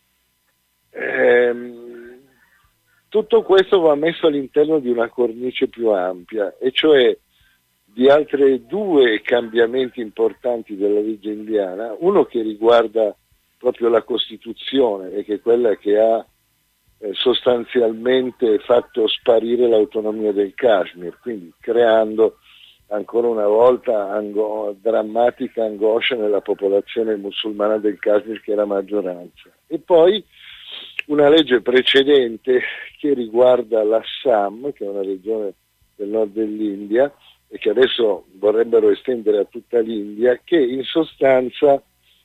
ehm, tutto questo va messo all'interno di una cornice più ampia, e cioè di altri due cambiamenti importanti della legge indiana, uno che riguarda proprio la Costituzione e che è quella che ha eh, sostanzialmente fatto sparire l'autonomia del Kashmir, quindi creando ancora una volta ango- drammatica angoscia nella popolazione musulmana del Kashmir, che è la maggioranza. E poi una legge precedente che riguarda l'Assam, che è una regione del nord dell'India, e che adesso vorrebbero estendere a tutta l'India, che in sostanza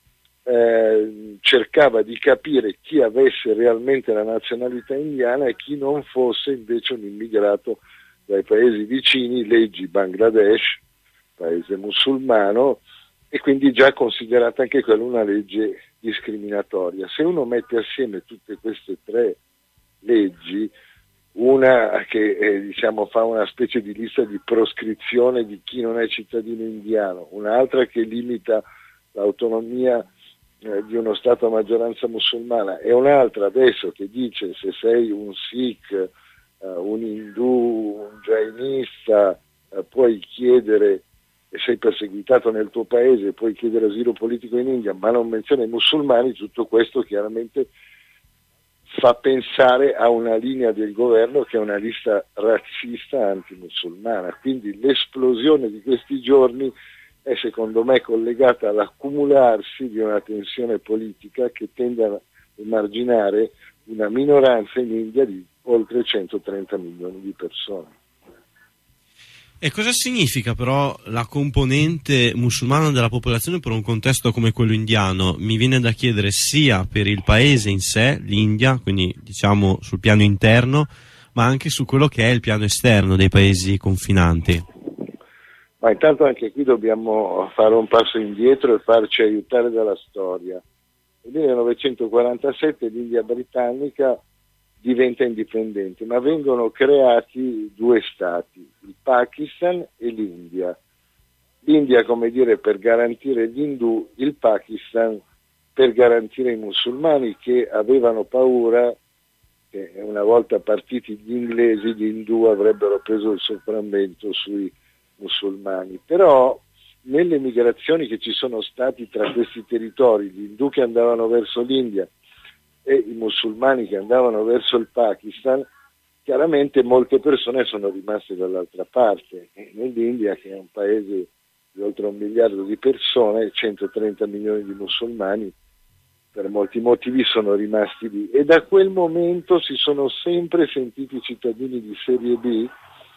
eh, cercava di capire chi avesse realmente la nazionalità indiana e chi non fosse invece un immigrato dai paesi vicini, leggi Bangladesh, paese musulmano, e quindi già considerata anche quella una legge discriminatoria. Se uno mette assieme tutte queste tre leggi, una che eh, diciamo fa una specie di lista di proscrizione di chi non è cittadino indiano, un'altra che limita l'autonomia eh, di uno Stato a maggioranza musulmana, e un'altra adesso che dice se sei un Sikh, eh, un Hindu, un Jainista, eh, puoi chiedere, e sei perseguitato nel tuo paese, puoi chiedere asilo politico in India, ma non menziona i musulmani. Tutto questo chiaramente fa pensare a una linea del governo che è una lista razzista antimusulmana. Quindi l'esplosione di questi giorni è secondo me collegata all'accumularsi di una tensione politica che tende a emarginare una minoranza in India di oltre centotrenta milioni di persone. E cosa significa però la componente musulmana della popolazione per un contesto come quello indiano? Mi viene da chiedere sia per il paese in sé, l'India, quindi diciamo sul piano interno, ma anche su quello che è il piano esterno dei paesi confinanti. Ma intanto anche qui dobbiamo fare un passo indietro e farci aiutare dalla storia. Nel millenovecentoquarantasette l'India britannica diventa indipendente, ma vengono creati due stati, il Pakistan e l'India. L'India, come dire, per garantire gli indù, il Pakistan per garantire i musulmani, che avevano paura che una volta partiti gli inglesi, gli indù avrebbero preso il sopravvento sui musulmani. Però nelle migrazioni che ci sono stati tra questi territori, gli indù che andavano verso l'India e i musulmani che andavano verso il Pakistan, chiaramente molte persone sono rimaste dall'altra parte. E nell'India, che è un paese di oltre un miliardo di persone, centotrenta milioni di musulmani, per molti motivi sono rimasti lì, e da quel momento si sono sempre sentiti cittadini di serie B.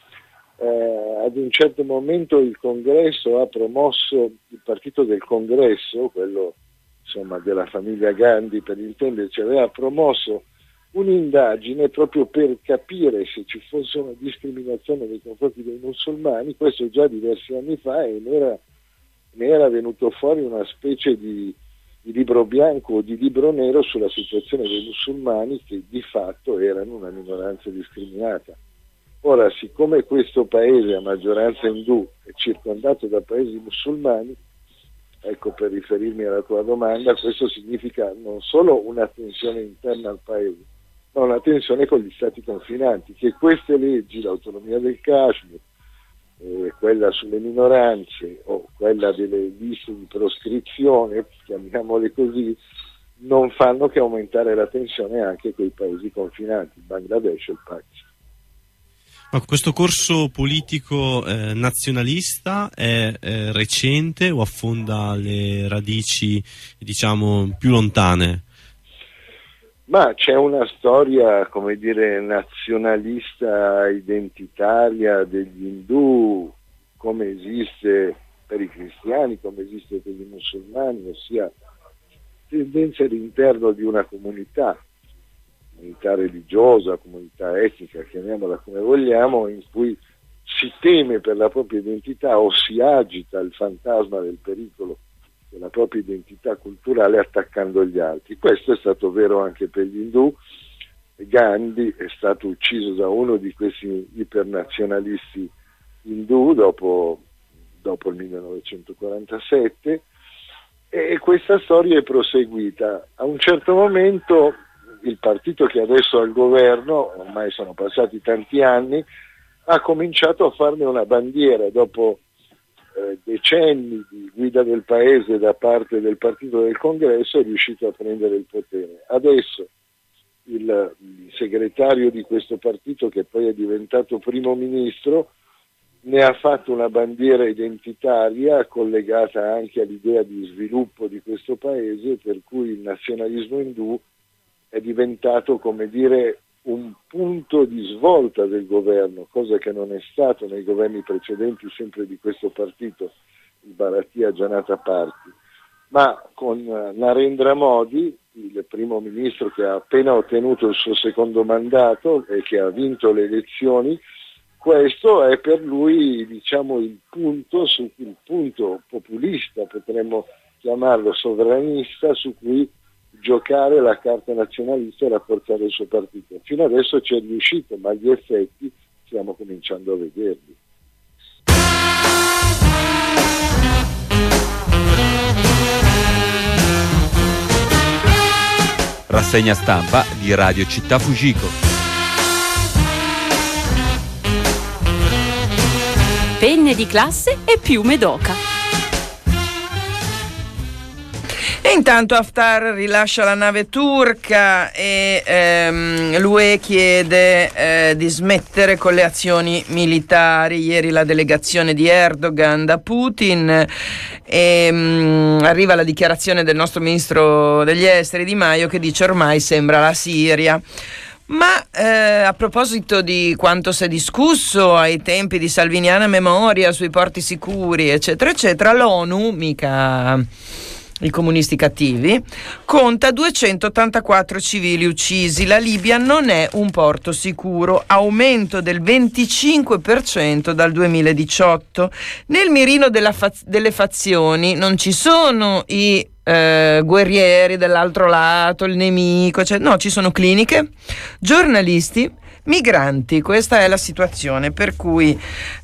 Eh, ad un certo momento il Congresso ha promosso, il partito del Congresso, quello insomma della famiglia Gandhi per intenderci, aveva promosso un'indagine proprio per capire se ci fosse una discriminazione nei confronti dei musulmani, questo già diversi anni fa, e ne era, ne era venuto fuori una specie di, di libro bianco o di libro nero sulla situazione dei musulmani, che di fatto erano una minoranza discriminata. Ora, siccome questo paese a maggioranza indù è circondato da paesi musulmani, ecco, per riferirmi alla tua domanda, questo significa non solo una tensione interna al paese, ma una tensione con gli stati confinanti, che queste leggi, l'autonomia del Kashmir, eh, quella sulle minoranze o quella delle liste di proscrizione, chiamiamole così, non fanno che aumentare la tensione anche con i paesi confinanti, il Bangladesh e il Pakistan. Ma questo corso politico eh, nazionalista è eh, recente o affonda le radici, diciamo, più lontane? Ma c'è una storia, come dire, nazionalista, identitaria degli indù, come esiste per i cristiani, come esiste per i musulmani, ossia tendenze all'interno di una comunità, comunità religiosa, comunità etnica, chiamiamola come vogliamo, in cui si teme per la propria identità o si agita il fantasma del pericolo della propria identità culturale attaccando gli altri. Questo è stato vero anche per gli indù. Gandhi è stato ucciso da uno di questi ipernazionalisti indù dopo, dopo il millenovecentoquarantasette, e questa storia è proseguita. A un certo momento il partito che adesso è al governo, ormai sono passati tanti anni, ha cominciato a farne una bandiera. Dopo eh, decenni di guida del paese da parte del partito del Congresso è riuscito a prendere il potere. Adesso il, il segretario di questo partito, che poi è diventato primo ministro, ne ha fatto una bandiera identitaria collegata anche all'idea di sviluppo di questo paese, per cui il nazionalismo indù è diventato, come dire, un punto di svolta del governo, cosa che non è stato nei governi precedenti, sempre di questo partito, il Bharatiya Janata Party. Ma con Narendra Modi, il primo ministro che ha appena ottenuto il suo secondo mandato e che ha vinto le elezioni, questo è per lui, diciamo, il punto, su, il punto populista, potremmo chiamarlo sovranista, su cui giocare la carta nazionalista e rafforzare il suo partito. Fino adesso ci è riuscito, ma gli effetti stiamo cominciando a vederli. Rassegna stampa di Radio Città Fujiko. Penne di classe e piume d'oca. E intanto Haftar rilascia la nave turca e ehm, l'U E chiede eh, di smettere con le azioni militari. Ieri la delegazione di Erdogan da Putin, e mh, arriva la dichiarazione del nostro ministro degli esteri Di Maio, che dice ormai sembra la Siria. Ma eh, a proposito di quanto si è discusso ai tempi di salviniana memoria sui porti sicuri, eccetera, eccetera, l'ONU, mica i comunisti cattivi, conta duecentottantaquattro civili uccisi. La Libia non è un porto sicuro, aumento del venticinque per cento dal duemiladiciotto. Nel mirino della faz- delle fazioni non ci sono i eh, guerrieri dell'altro lato, il nemico, cioè, no, ci sono cliniche, giornalisti, migranti. Questa è la situazione, per cui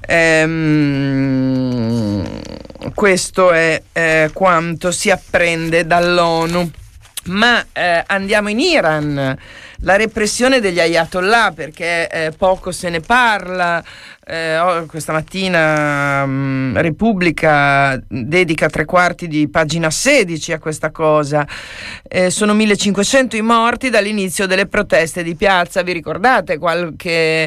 ehm, questo è eh, quanto si apprende dall'ONU. Ma eh, andiamo in Iran. La repressione degli ayatollah, perché eh, poco se ne parla, eh, questa mattina mh, Repubblica dedica tre quarti di pagina sedici a questa cosa. Eh, sono millecinquecento i morti dall'inizio delle proteste di piazza. Vi ricordate qualche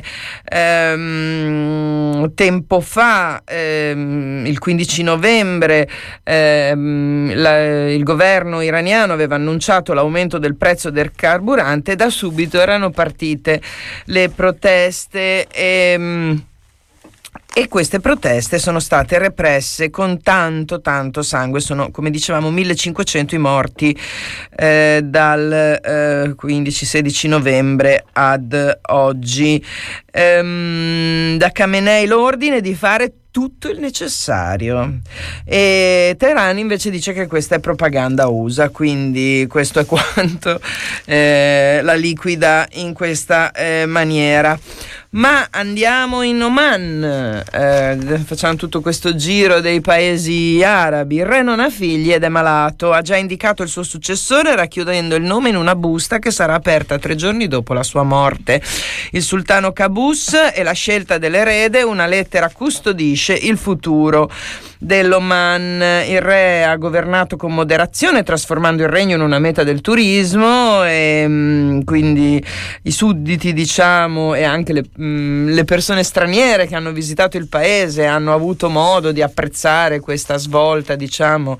ehm, tempo fa, ehm, il quindici novembre, ehm, la, il governo iraniano aveva annunciato l'aumento del prezzo del carburante e da subito erano partite le proteste e, e queste proteste sono state represse con tanto tanto sangue. Sono, come dicevamo, millecinquecento i morti eh, dal eh, quindici sedici novembre ad oggi. Ehm, da Khamenei l'ordine di fare tutto il necessario e Teheran invece dice che questa è propaganda U S A, quindi questo è quanto eh, la liquida in questa eh, maniera. Ma andiamo in Oman, eh, facciamo tutto questo giro dei paesi arabi. Il re non ha figli ed è malato, ha già indicato il suo successore racchiudendo il nome in una busta che sarà aperta tre giorni dopo la sua morte. Il sultano Qaboos e la scelta dell'erede, una lettera custodisce il futuro dell'Oman. Il re ha governato con moderazione, trasformando il regno in una meta del turismo e mh, quindi i sudditi, diciamo, e anche le, mh, le persone straniere che hanno visitato il paese hanno avuto modo di apprezzare questa svolta, diciamo,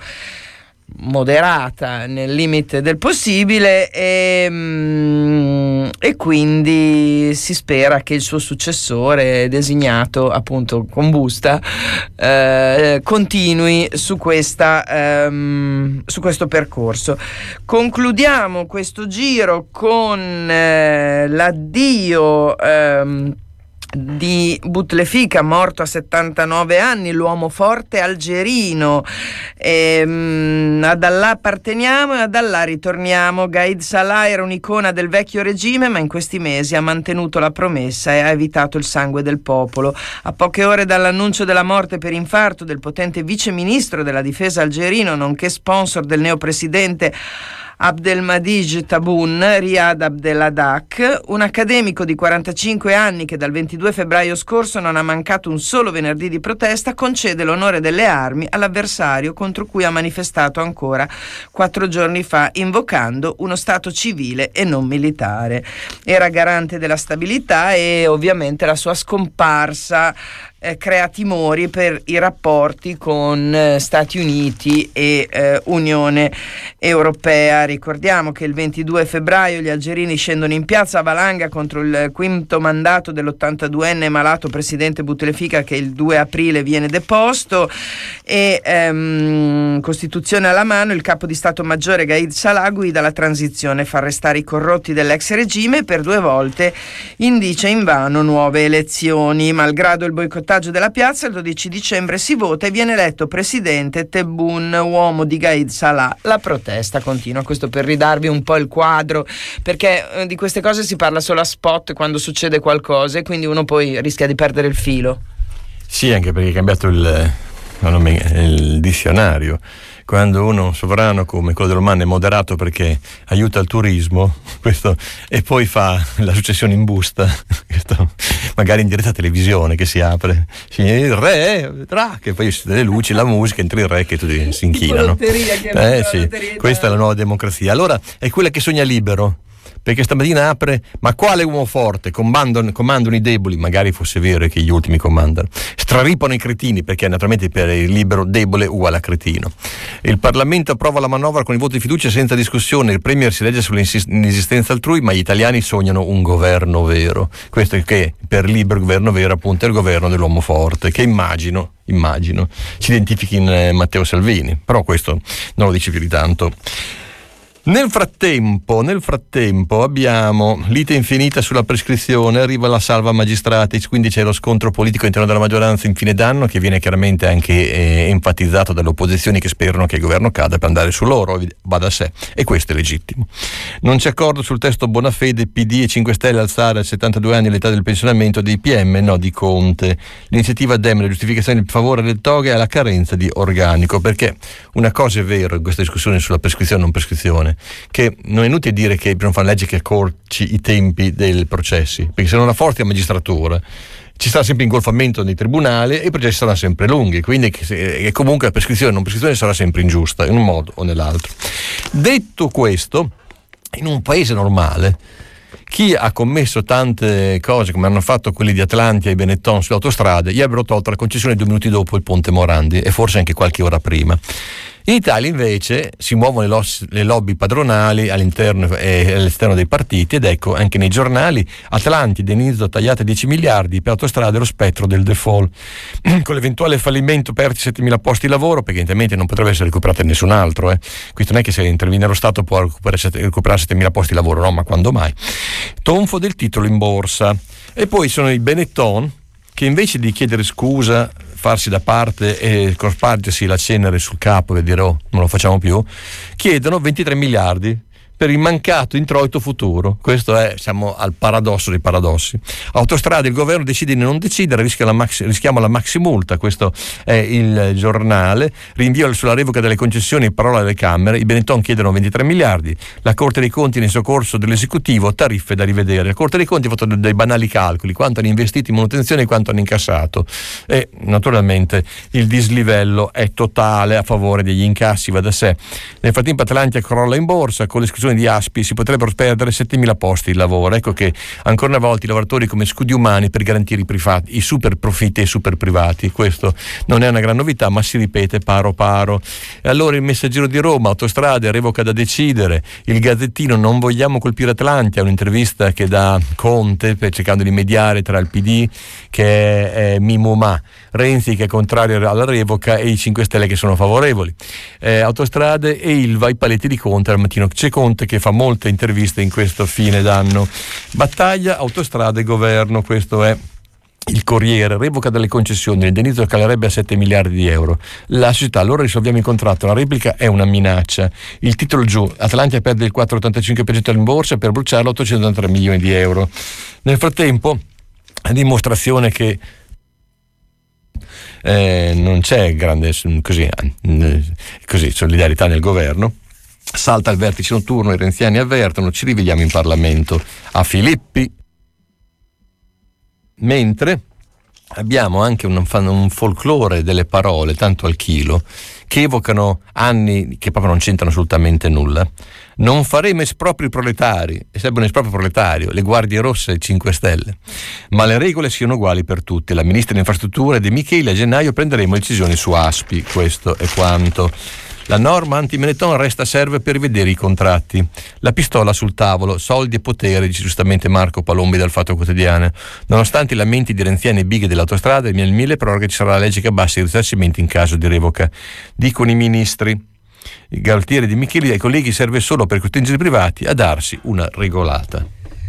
moderata nel limite del possibile e, mm, e quindi si spera che il suo successore, designato appunto con busta, eh, continui su questa ehm, su questo percorso. Concludiamo questo giro con eh, l'addio ehm, di Bouteflika, morto a settantanove anni, l'uomo forte algerino. E, mh, ad Allah apparteniamo e ad Allah ritorniamo. Gaid Salah era un'icona del vecchio regime, ma in questi mesi ha mantenuto la promessa e ha evitato il sangue del popolo. A poche ore dall'annuncio della morte per infarto del potente vice ministro della difesa algerino, nonché sponsor del neopresidente Abdelmadjid Tabboune, Riyad Abdelhadak, un accademico di quarantacinque anni che dal ventidue febbraio scorso non ha mancato un solo venerdì di protesta, concede l'onore delle armi all'avversario contro cui ha manifestato ancora quattro giorni fa, invocando uno stato civile e non militare. Era garante della stabilità e ovviamente la sua scomparsa Eh, crea timori per i rapporti con eh, Stati Uniti e eh, Unione Europea. Ricordiamo che il ventidue febbraio gli algerini scendono in piazza a valanga contro il quinto mandato dell'ottantaduenne malato presidente Bouteflika, che il due aprile viene deposto e ehm, Costituzione alla mano il capo di Stato Maggiore Gaid Salah guida la transizione, fa arrestare i corrotti dell'ex regime e per due volte indice invano nuove elezioni. Malgrado il boicottaggio della piazza, il dodici dicembre si vota e viene eletto presidente Tebboune, uomo di Gaid Salah. La protesta continua, questo per ridarvi un po' il quadro, perché eh, di queste cose si parla solo a spot quando succede qualcosa e quindi uno poi rischia di perdere il filo. Sì, anche perché è cambiato il, il dizionario. Quando uno sovrano come quello dell'Oman è moderato perché aiuta il turismo, questo, e poi fa la successione in busta, questo, magari in diretta televisione che si apre, sì, il re, tra, che poi le luci, la musica, entri il re che tutti si inchinano. Eh, sì, questa è la nuova democrazia. Allora è quella che sogna libero. Perché stamattina apre, ma quale uomo forte? Comandano, comandano i deboli, magari fosse vero che gli ultimi comandano. Straripano i cretini, perché naturalmente per il libero debole uguale a cretino. Il Parlamento approva la manovra con il voto di fiducia senza discussione, il Premier si legge sull'inesistenza altrui, ma gli italiani sognano un governo vero. Questo è che per il libero governo vero appunto è il governo dell'uomo forte, che immagino, immagino, si identifichi in eh, Matteo Salvini, però questo non lo dice più di tanto. Nel frattempo, nel frattempo abbiamo lite infinita sulla prescrizione, arriva la salva magistratis, quindi c'è lo scontro politico all'interno della maggioranza in fine d'anno che viene chiaramente anche eh, enfatizzato dalle opposizioni che sperano che il governo cada per andare su loro, va da sé, e questo è legittimo. Non c'è accordo sul testo Bonafede, P D e cinque Stelle alzare a settantadue anni l'età del pensionamento dei P M, no di Conte. L'iniziativa Dem, la giustificazione in favore del toghe è la carenza di organico, perché una cosa è vero in questa discussione sulla prescrizione o non prescrizione, che non è inutile dire che bisogna fare una legge che accorci i tempi dei processi, perché se non la forti la magistratura ci sarà sempre ingolfamento nei tribunali e i processi saranno sempre lunghi, quindi che, che comunque la prescrizione o non prescrizione sarà sempre ingiusta in un modo o nell'altro. Detto questo, in un paese normale chi ha commesso tante cose come hanno fatto quelli di Atlantia e Benetton sulle autostrade gli avrebbero tolto la concessione due minuti dopo il ponte Morandi e forse anche qualche ora prima. In Italia invece si muovono le, los- le lobby padronali all'interno e all'esterno dei partiti ed ecco anche nei giornali Atlanti, Denizzo tagliate dieci miliardi, per autostrade lo spettro del default. Con l'eventuale fallimento persi settemila posti di lavoro, perché evidentemente non potrebbe essere recuperato da nessun altro. Eh. Questo non è che se interviene lo Stato può recuperare, set- recuperare settemila posti di lavoro, no, ma quando mai? Tonfo del titolo in borsa. E poi sono i Benetton che invece di chiedere scusa, farsi da parte e spargersi la cenere sul capo e dire oh non lo facciamo più, chiedono ventitré miliardi per il mancato introito futuro. Questo è, siamo al paradosso dei paradossi. Autostrade, il governo decide di non decidere, rischia la maxi, rischiamo la maxi multa, questo è il giornale. Rinvio sulla revoca delle concessioni, parola delle Camere, i Benetton chiedono ventitré miliardi, la Corte dei Conti nel soccorso dell'esecutivo, tariffe da rivedere. La Corte dei Conti ha fatto dei banali calcoli, quanto hanno investito in manutenzione e quanto hanno incassato e naturalmente il dislivello è totale a favore degli incassi, va da sé. Nel frattempo Atlantia crolla in borsa, con l'esclusione di Aspi si potrebbero perdere settemila posti di lavoro. Ecco che ancora una volta i lavoratori come scudi umani per garantire i, privati, i super profitti e i super privati. Questo non è una gran novità, ma si ripete paro paro. E allora il Messaggero di Roma, autostrade, revoca da decidere. Il Gazzettino, non vogliamo colpire Atlantia, un'intervista che dà Conte per, cercando di mediare tra il P D che è eh, Mimumà, Renzi che è contrario alla revoca e i cinque Stelle che sono favorevoli. Eh, autostrade e Ilva, i paletti di Conte. Al mattino c'è Conte che fa molte interviste in questo fine d'anno. Battaglia, autostrade, governo, questo è il Corriere, revoca delle concessioni, l'indennizzo calerebbe a sette miliardi di euro. La società, allora risolviamo il contratto, la replica è una minaccia. Il titolo giù, Atlantia perde il quattro virgola ottantacinque per cento in borsa per bruciarlo ottocentotré milioni di euro. Nel frattempo, a dimostrazione che eh, non c'è grande così, così solidarietà nel governo, salta il vertice notturno, i renziani avvertono, ci rivediamo in Parlamento a Filippi. Mentre abbiamo anche un, un folklore delle parole, tanto al chilo, che evocano anni che proprio non c'entrano assolutamente nulla. Non faremo espropri proletari, e sarebbe un esproprio proletario, le guardie rosse e cinque Stelle, ma le regole siano uguali per tutti. La ministra delle infrastrutture De Micheli, a gennaio prenderemo decisioni su Aspi, questo è quanto. La norma anti-Benetton resta serve per rivedere i contratti. La pistola sul tavolo, soldi e potere, dice giustamente Marco Palombi dal Fatto Quotidiano. Nonostante i lamenti di renziani e bighe dell'autostrada, nel mille proroghe ci sarà la legge che abbassa i risarcimenti in caso di revoca. Dicono i ministri. Il Galtieri di Micheli ai colleghi serve solo per costringere i privati a darsi una regolata.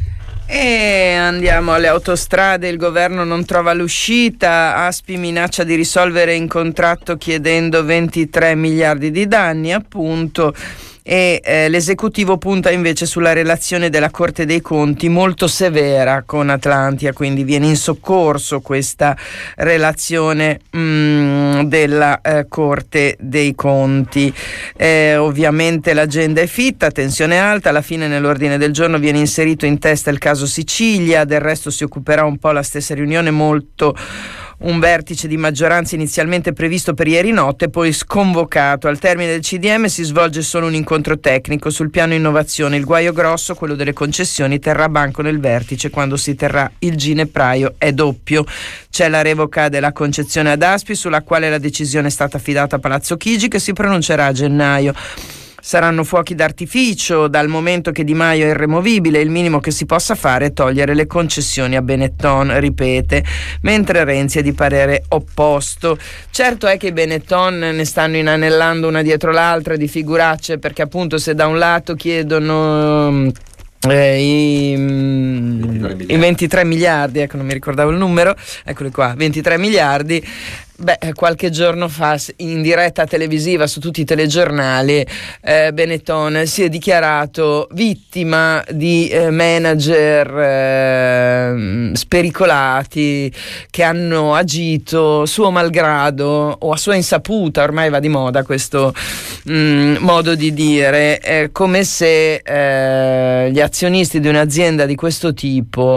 E andiamo alle autostrade, il governo non trova l'uscita, Aspi minaccia di risolvere in contratto chiedendo ventitré miliardi di danni appunto. E eh, l'esecutivo punta invece sulla relazione della Corte dei Conti molto severa con Atlantia, quindi viene in soccorso questa relazione mh, della eh, Corte dei Conti. Eh, ovviamente l'agenda è fitta, tensione alta, alla fine nell'ordine del giorno viene inserito in testa il caso Sicilia, del resto si occuperà un po' la stessa riunione, molto un vertice di maggioranza inizialmente previsto per ieri notte, poi sconvocato. Al termine del C D M si svolge solo un incontro tecnico sul piano innovazione. Il guaio grosso, quello delle concessioni, terrà banco nel vertice quando si terrà il ginepraio è doppio. C'è la revoca della concessione ad Aspi, sulla quale la decisione è stata affidata a Palazzo Chigi, che si pronuncerà a gennaio. Saranno fuochi d'artificio dal momento che Di Maio è irremovibile, il minimo che si possa fare è togliere le concessioni a Benetton, ripete, mentre Renzi è di parere opposto. Certo è che i Benetton ne stanno inanellando una dietro l'altra di figuracce, perché appunto se da un lato chiedono Eh, i, ventitré i ventitré miliardi, ecco non mi ricordavo il numero, eccoli qua, ventitré miliardi. Beh, qualche giorno fa in diretta televisiva su tutti i telegiornali eh, Benetton si è dichiarato vittima di eh, manager eh, spericolati che hanno agito suo malgrado o a sua insaputa, ormai va di moda questo mh, modo di dire, eh, come se eh, gli azionisti di un'azienda di questo tipo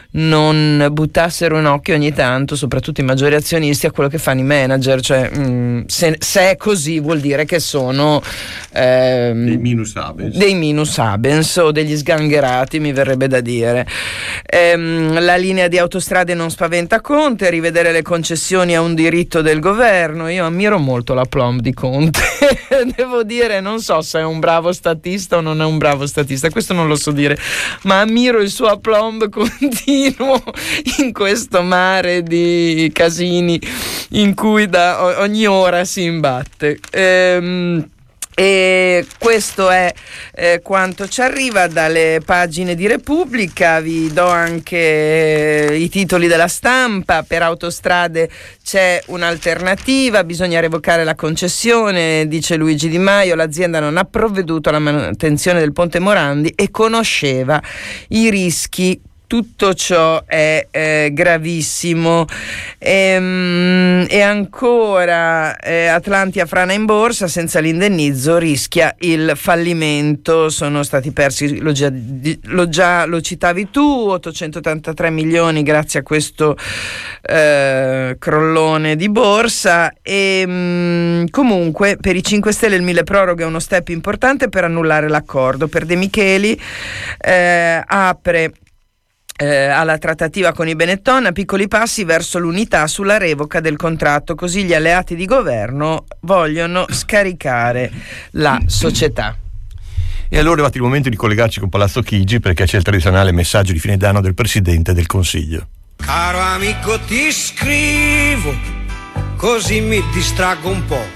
non buttassero un occhio ogni tanto, soprattutto i maggiori azionisti, a quello che fanno i manager, cioè mh, se, se è così vuol dire che sono ehm, dei minus abens. dei minus abens o degli sgangherati, mi verrebbe da dire. Ehm, la linea di autostrade non spaventa Conte, rivedere le concessioni è un diritto del governo. Io ammiro molto la plomb di Conte devo dire, non so se è un bravo statista o non è un bravo statista, questo non lo so dire, ma ammiro il suo aplomb continuo in questo mare di casini in cui da ogni ora si imbatte. Ehm, E questo è eh, quanto ci arriva dalle pagine di Repubblica. Vi do anche eh, i titoli della Stampa. Per Autostrade c'è un'alternativa, bisogna revocare la concessione, dice Luigi Di Maio. L'azienda non ha provveduto alla manutenzione del ponte Morandi e conosceva i rischi. Tutto ciò è eh, gravissimo. Ehm, e ancora eh, Atlantia frana in borsa, senza l'indennizzo rischia il fallimento. Sono stati persi, lo già, lo, già, lo citavi tu, ottocentottantatré milioni grazie a questo eh, crollone di borsa. E mh, comunque per i cinque Stelle il mille proroghe è uno step importante per annullare l'accordo. Per De Micheli eh, apre Eh, alla trattativa con i Benetton a piccoli passi verso l'unità sulla revoca del contratto, così gli alleati di governo vogliono scaricare la società. E allora è arrivato il momento di collegarci con Palazzo Chigi, perché c'è il tradizionale messaggio di fine d'anno del Presidente del Consiglio. Caro amico, ti scrivo così mi distraggo un po',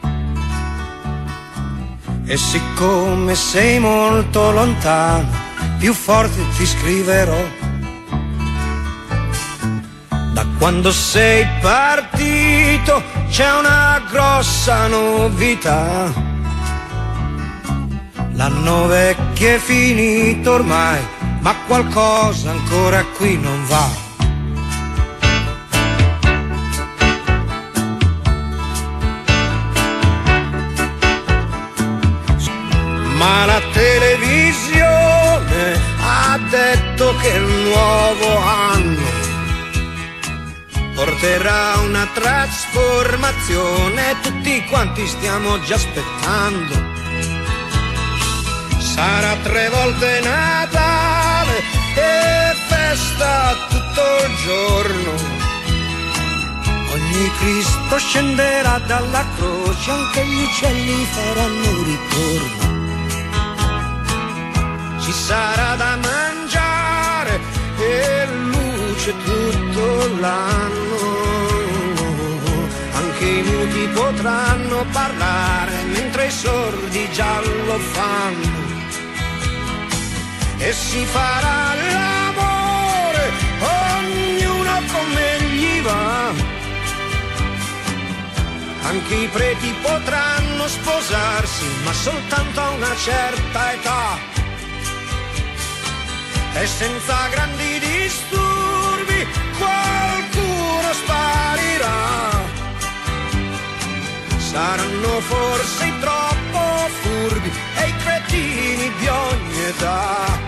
e siccome sei molto lontano più forte ti scriverò. Da quando sei partito c'è una grossa novità. L'anno vecchio è finito ormai, ma qualcosa ancora qui non va. Ma la televisione ha detto che il nuovo anno porterà una trasformazione, tutti quanti stiamo già aspettando. Sarà tre volte Natale e festa tutto il giorno. Ogni Cristo scenderà dalla croce, anche gli uccelli faranno ritorno. Ci sarà da mangiare e luce tutto l'anno. Anche i muti potranno parlare mentre i sordi già lo fanno. E si farà l'amore, ognuno come gli va. Anche i preti potranno sposarsi, ma soltanto a una certa età. E senza grandi disturbi qualcuno sparirà. Saranno forse i troppo furbi e i cretini di ogni età.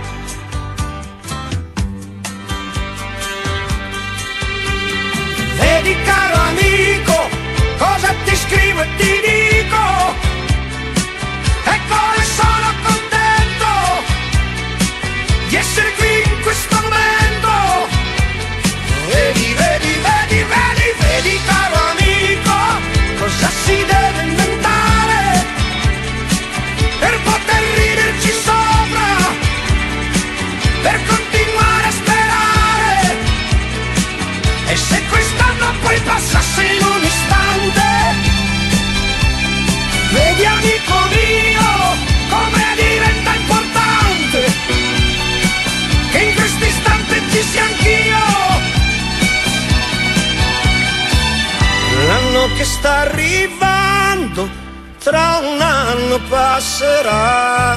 Vedi caro amico, cosa ti scrivo e ti dico, e come sono contento di essere qui in questo momento. Vedi, vedi, vedi, vedi, vedi caro amico, cosa si deve inventare per poter riderci sopra, per continuare a sperare. E se quest'anno poi passasse in un istante, vedi amico mio come diventa importante che in questo istante ci sia anch'io. L'anno che sta arrivando tra un anno passerà.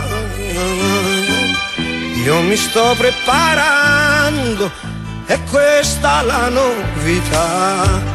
Io mi sto preparando e questa la novità.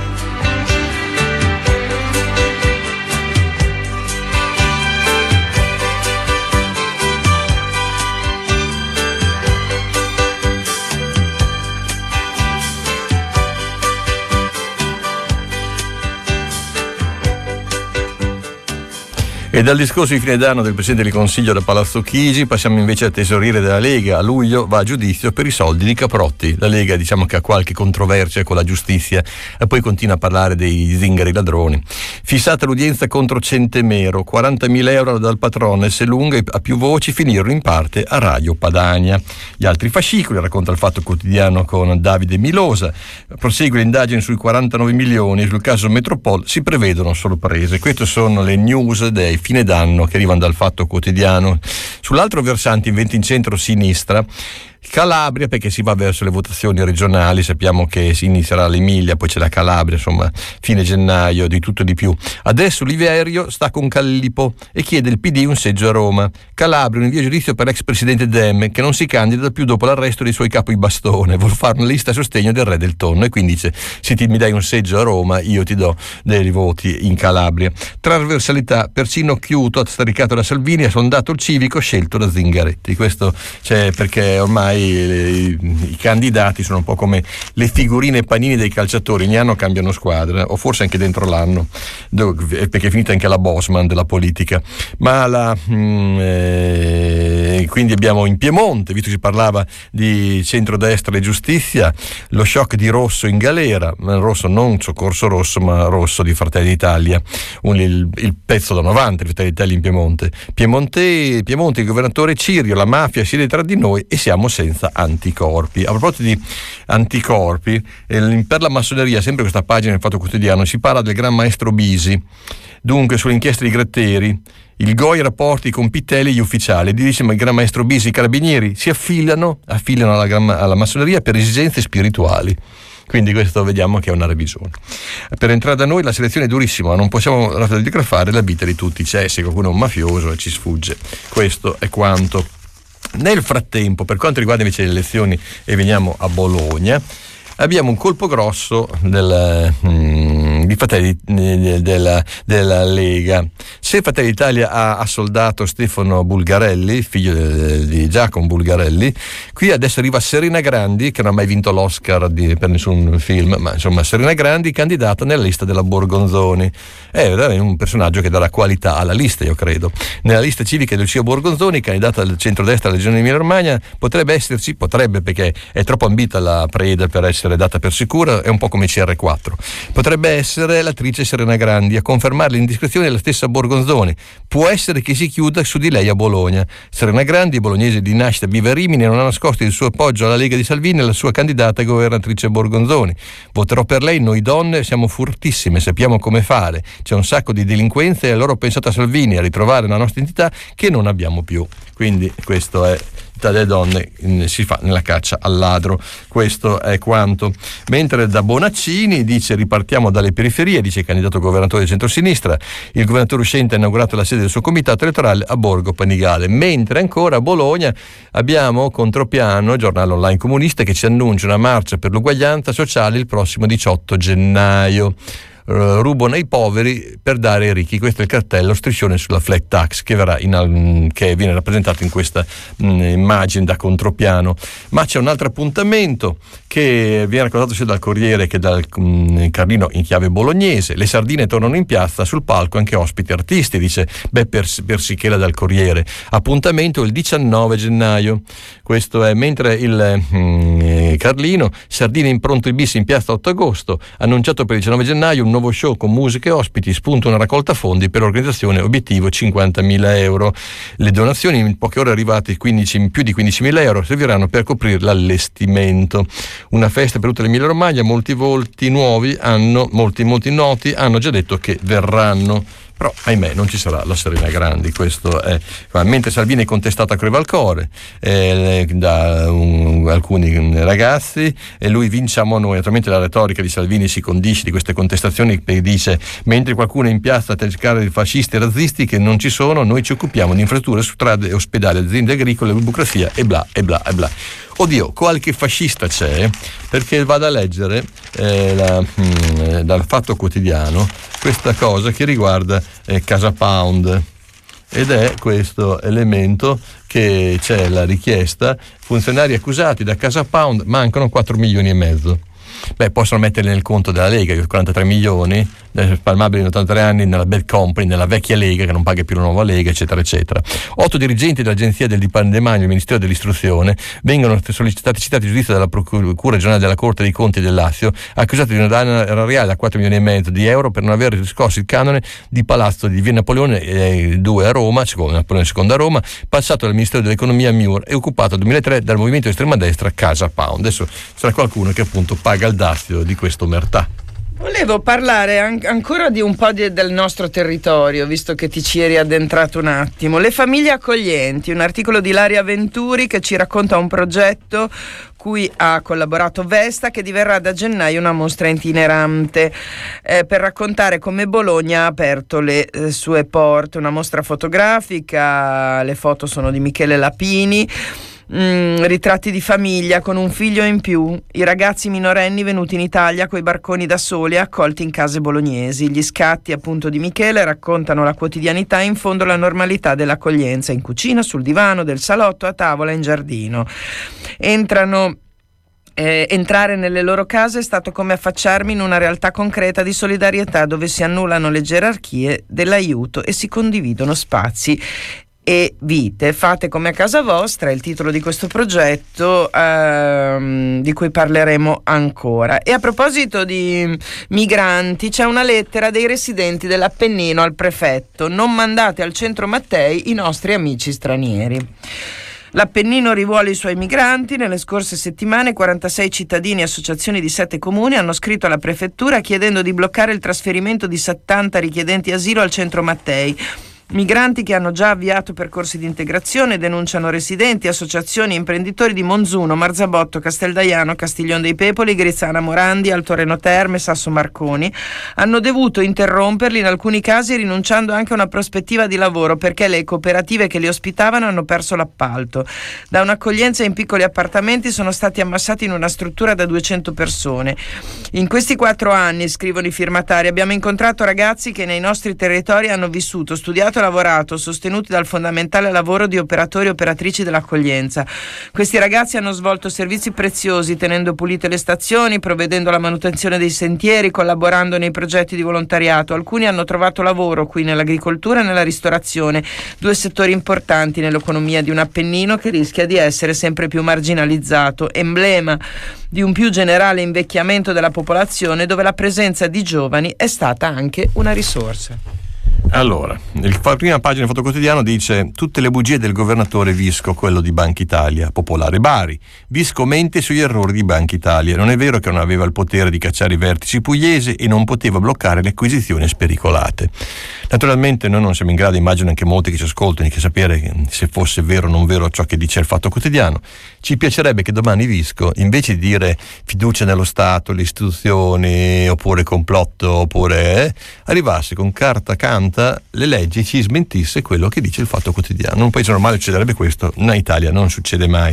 E dal discorso di fine d'anno del Presidente del Consiglio da Palazzo Chigi passiamo invece al tesoriere della Lega. A luglio va a giudizio per i soldi di Caprotti. La Lega diciamo che ha qualche controversia con la giustizia e poi continua a parlare dei zingari ladroni. Fissata l'udienza contro Centemero, quarantamila euro dal patrone, se lunga a più voci finirono in parte a Radio Padania. Gli altri fascicoli, racconta il Fatto Quotidiano con Davide Milosa. Prosegue l'indagine sui quarantanove milioni, sul caso Metropol si prevedono sorprese. Queste sono le news dei fine d'anno che arrivano dal Fatto Quotidiano. Sull'altro versante, invece in centro-sinistra, Calabria, perché si va verso le votazioni regionali, sappiamo che si inizierà l'Emilia, poi c'è la Calabria, insomma fine gennaio, di tutto e di più. Adesso Oliverio sta con Callipo e chiede il P D un seggio a Roma. Calabria, un invio a giudizio per l'ex presidente Dem che non si candida più dopo l'arresto dei suoi capi bastone, vuol fare una lista a sostegno del re del tonno e quindi dice: se ti mi dai un seggio a Roma io ti do dei voti in Calabria. Trasversalità, persino Chiuto, staricato da Salvini, ha sondato il civico scelto da Zingaretti. Questo c'è perché ormai I, i candidati sono un po' come le figurine panini dei calciatori, ogni anno cambiano squadra, o forse anche dentro l'anno, perché è finita anche la Bosman della politica. Ma la, mh, eh, quindi abbiamo in Piemonte, visto che si parlava di centrodestra e giustizia, lo shock di Rosso in galera, Rosso non Soccorso Rosso ma Rosso di Fratelli d'Italia, un, il, il pezzo da novanta di Fratelli d'Italia in Piemonte. Piemonte, Piemonte, il governatore Cirio, la mafia siede tra di noi e siamo senza anticorpi. A proposito di anticorpi, eh, per la massoneria, sempre questa pagina del Fatto Quotidiano, si parla del Gran Maestro Bisi. Dunque, sull'inchiesta di Gratteri, il G O I rapporti con Pitelli e gli ufficiali. Dice: ma il Gran Maestro Bisi e i carabinieri si affiliano, affiliano alla, gran, alla massoneria per esigenze spirituali. Quindi questo vediamo che è una revisione. Per entrare da noi la selezione è durissima, non possiamo radiografare la vita di tutti. C'è se qualcuno è un mafioso e ci sfugge. Questo è quanto. Nel frattempo, per quanto riguarda invece le elezioni, e veniamo a Bologna, abbiamo un colpo grosso del, mm, di Fratelli della, della Lega. Se Fratelli d'Italia ha assoldato Stefano Bulgarelli, figlio di, di Giacomo Bulgarelli, qui adesso arriva Serena Grandi, che non ha mai vinto l'Oscar di, per nessun film, ma insomma Serena Grandi candidata nella lista della Borgonzoni. È un personaggio che darà qualità alla lista, io credo. Nella lista civica di Lucia Borgonzoni, candidata al centrodestra alla regione Emilia Romagna, potrebbe esserci, potrebbe perché è troppo ambita la preda per essere data per sicura, è un po' come C R quattro. Potrebbe essere l'attrice Serena Grandi a confermare l'indiscrezione della stessa Borgonzoni. Può essere che si chiuda su di lei a Bologna. Serena Grandi, bolognese di nascita, vive a Rimini, non ha nascosto il suo appoggio alla Lega di Salvini e alla sua candidata governatrice Borgonzoni. Voterò per lei, noi donne siamo furtissime, sappiamo come fare. C'è un sacco di delinquenze e allora ho pensato a Salvini a ritrovare la nostra identità che non abbiamo più. Quindi questo è delle donne, si fa nella caccia al ladro. Questo è quanto. Mentre da Bonaccini dice: ripartiamo dalle periferie, dice il candidato governatore di centrosinistra. Il governatore uscente ha inaugurato la sede del suo comitato elettorale a Borgo Panigale. Mentre ancora a Bologna abbiamo Contropiano, giornale online comunista, che ci annuncia una marcia per l'uguaglianza sociale il prossimo diciotto gennaio. Rubano ai poveri per dare ai ricchi. Questo è il cartello striscione sulla flat tax che, verrà in, che viene rappresentato in questa mh, immagine da Contropiano. Ma c'è un altro appuntamento che viene raccontato sia dal Corriere che dal mh, Carlino in chiave bolognese. Le sardine tornano in piazza, sul palco anche ospiti artisti, dice Beppe Persichela dal Corriere. Appuntamento il diciannove gennaio. Questo è, mentre il mh, Carlino, sardine in pronto il bis in piazza otto agosto, annunciato per il diciannove gennaio un nuovo show con musiche e ospiti, spunta una raccolta fondi per l'organizzazione, obiettivo cinquantamila euro. Le donazioni in poche ore arrivate quindici, più di quindicimila euro serviranno per coprire l'allestimento. Una festa per tutta l'Emilia Romagna, molti volti nuovi hanno, molti molti noti hanno già detto che verranno. Però ahimè non ci sarà la Serena Grandi, questo è. Mentre Salvini è contestata a Crevalcore eh, da un, alcuni ragazzi e lui vinciamo noi. Naturalmente la retorica di Salvini si condisce di queste contestazioni e dice: mentre qualcuno è in piazza a cercare di fascisti e razzisti che non ci sono, noi ci occupiamo di infrastrutture, strade, ospedali, aziende agricole, burocrazia e bla e bla e bla. Oddio, qualche fascista c'è, perché vado a leggere eh, la, mh, dal Fatto Quotidiano questa cosa che riguarda eh, Casa Pound, ed è questo elemento che c'è la richiesta: funzionari accusati da Casa Pound, mancano quattro milioni e mezzo. Beh, possono metterli nel conto della Lega, che quarantatré milioni, spalmabili in ottantatré anni nella Bad Company, nella vecchia Lega che non paga più la nuova Lega, eccetera eccetera. Otto dirigenti dell'agenzia del Dipandemagno del Ministero dell'Istruzione vengono sollecitati citati in giudizio dalla Procura Generale della Corte dei Conti del Lazio, accusati di una danno erariale da quattro milioni e mezzo di euro per non aver riscosso il canone di Palazzo di Via Napoleone eh, due a Roma, secondo Napoleone secondo a Roma, passato dal Ministero dell'Economia M I U R e occupato nel duemilatré dal movimento di estrema destra Casa Pound. Adesso sarà qualcuno che appunto paga il dazio di questo omertà. Volevo parlare an- ancora di un po' di- del nostro territorio, visto che ti ci eri addentrato un attimo. Le famiglie accoglienti, un articolo di Ilaria Venturi che ci racconta un progetto cui ha collaborato Vesta, che diverrà da gennaio una mostra itinerante eh, per raccontare come Bologna ha aperto le eh, sue porte. Una mostra fotografica, le foto sono di Michele Lapini. Mm, ritratti di famiglia con un figlio in più, i ragazzi minorenni venuti in Italia coi barconi da soli e accolti in case bolognesi. Gli scatti appunto di Michele raccontano la quotidianità e in fondo la normalità dell'accoglienza in cucina, sul divano, del salotto, a tavola, in giardino. Entrano Eh, entrare nelle loro case è stato come affacciarmi in una realtà concreta di solidarietà dove si annullano le gerarchie dell'aiuto e si condividono spazi e vite. Fate come a casa vostra è il titolo di questo progetto ehm, di cui parleremo ancora. E a proposito di migranti, c'è una lettera dei residenti dell'Appennino al prefetto: non mandate al centro Mattei i nostri amici stranieri. L'Appennino rivuole i suoi migranti. Nelle scorse settimane quarantasei cittadini e associazioni di sette comuni hanno scritto alla prefettura chiedendo di bloccare il trasferimento di settanta richiedenti asilo al centro Mattei. Migranti che hanno già avviato percorsi di integrazione, denunciano residenti, associazioni e imprenditori di Monzuno, Marzabotto, Casteldaiano, Castiglion dei Pepoli, Grizzana Morandi, Alto Reno Terme, Sasso Marconi. Hanno dovuto interromperli in alcuni casi rinunciando anche a una prospettiva di lavoro perché le cooperative che li ospitavano hanno perso l'appalto. Da un'accoglienza in piccoli appartamenti sono stati ammassati in una struttura da duecento persone. In questi quattro anni, scrivono i firmatari, abbiamo incontrato ragazzi che nei nostri territori hanno vissuto, studiato, lavorato, sostenuti dal fondamentale lavoro di operatori e operatrici dell'accoglienza. Questi ragazzi hanno svolto servizi preziosi tenendo pulite le stazioni, provvedendo alla manutenzione dei sentieri, collaborando nei progetti di volontariato. Alcuni hanno trovato lavoro qui nell'agricoltura e nella ristorazione, due settori importanti nell'economia di un Appennino che rischia di essere sempre più marginalizzato, emblema di un più generale invecchiamento della popolazione dove la presenza di giovani è stata anche una risorsa. Allora, la prima pagina del Fatto Quotidiano dice: tutte le bugie del governatore Visco, quello di Banca Italia, Popolare Bari. Visco mente sugli errori di Banca Italia. Non è vero che non aveva il potere di cacciare i vertici pugliesi e non poteva bloccare le acquisizioni spericolate. Naturalmente noi non siamo in grado, immagino anche molti che ci ascoltano, di sapere se fosse vero o non vero ciò che dice il Fatto Quotidiano. Ci piacerebbe che domani Visco, invece di dire fiducia nello Stato, le istituzioni, oppure complotto, oppure eh, arrivasse con carta canta le leggi e ci smentisse quello che dice il Fatto Quotidiano. In un paese normale succederebbe questo, in Italia non succede mai.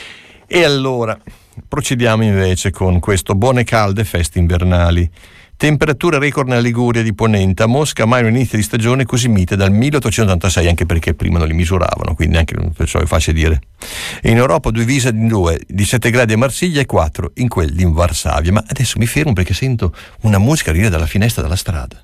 E allora procediamo invece con questo: buone calde feste invernali. Temperature record nella Liguria di Ponente, a Mosca mai un inizio di stagione così mite dal milleottocentottantasei, anche perché prima non li misuravano, quindi anche perciò è facile dire. E in Europa due visa di due, di sette gradi a Marsiglia e quattro in quel di Varsavia. Ma adesso mi fermo perché sento una musica arrivare dalla finestra della strada.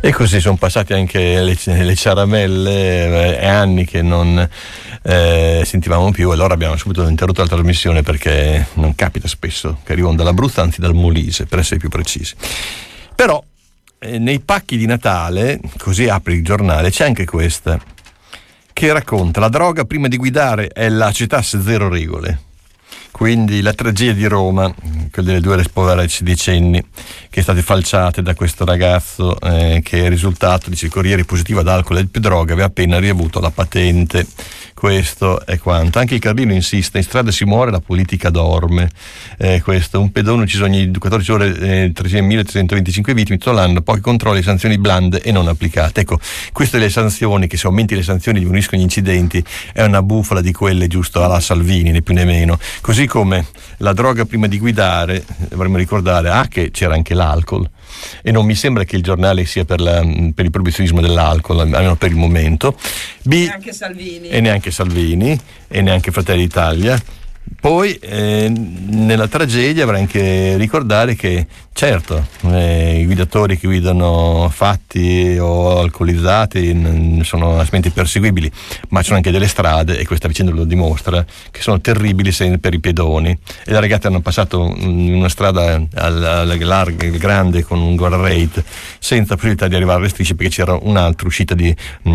E così sono passati anche le, le ciaramelle, è anni che non eh, sentivamo più, e allora abbiamo subito interrotto la trasmissione, perché non capita spesso che arrivano dall'Abruzzo, anzi dal Molise, per essere più precisi. Però eh, nei pacchi di Natale, così apri il giornale, c'è anche questa che racconta: la droga prima di guidare è la acetasse zero regole. Quindi la tragedia di Roma, quella delle due povere sedicenni che è state falciate da questo ragazzo eh, che è risultato, dice il Corriere, positivo ad alcol e droga, aveva appena riavuto la patente. Questo è quanto. Anche il Carlino insiste: in strada si muore, la politica dorme. Eh, questo, un pedone ucciso ogni quattordici ore, eh, tremilatrecentoventicinque vittime tutto l'anno, pochi controlli, sanzioni blande e non applicate. Ecco, queste le sanzioni, che se aumenti le sanzioni diminuiscono gli incidenti, è una bufala di quelle giusto alla Salvini, né più né meno. Così come la droga prima di guidare, dovremmo ricordare ah, che c'era anche l'alcol, e non mi sembra che il giornale sia per, la, per il proibizionismo dell'alcol, almeno per il momento. B, neanche Salvini. E neanche Salvini e neanche Fratelli d'Italia. Poi eh, nella tragedia avrei anche ricordare che certo eh, i guidatori che guidano fatti o alcolizzati n- sono assolutamente perseguibili, ma ci sono anche delle strade, e questa vicenda lo dimostra, che sono terribili se- per i pedoni, e le ragazze hanno passato in una strada al, al larga, grande, con un guardrail senza possibilità di arrivare alle strisce, perché c'era un'altra uscita di, mh,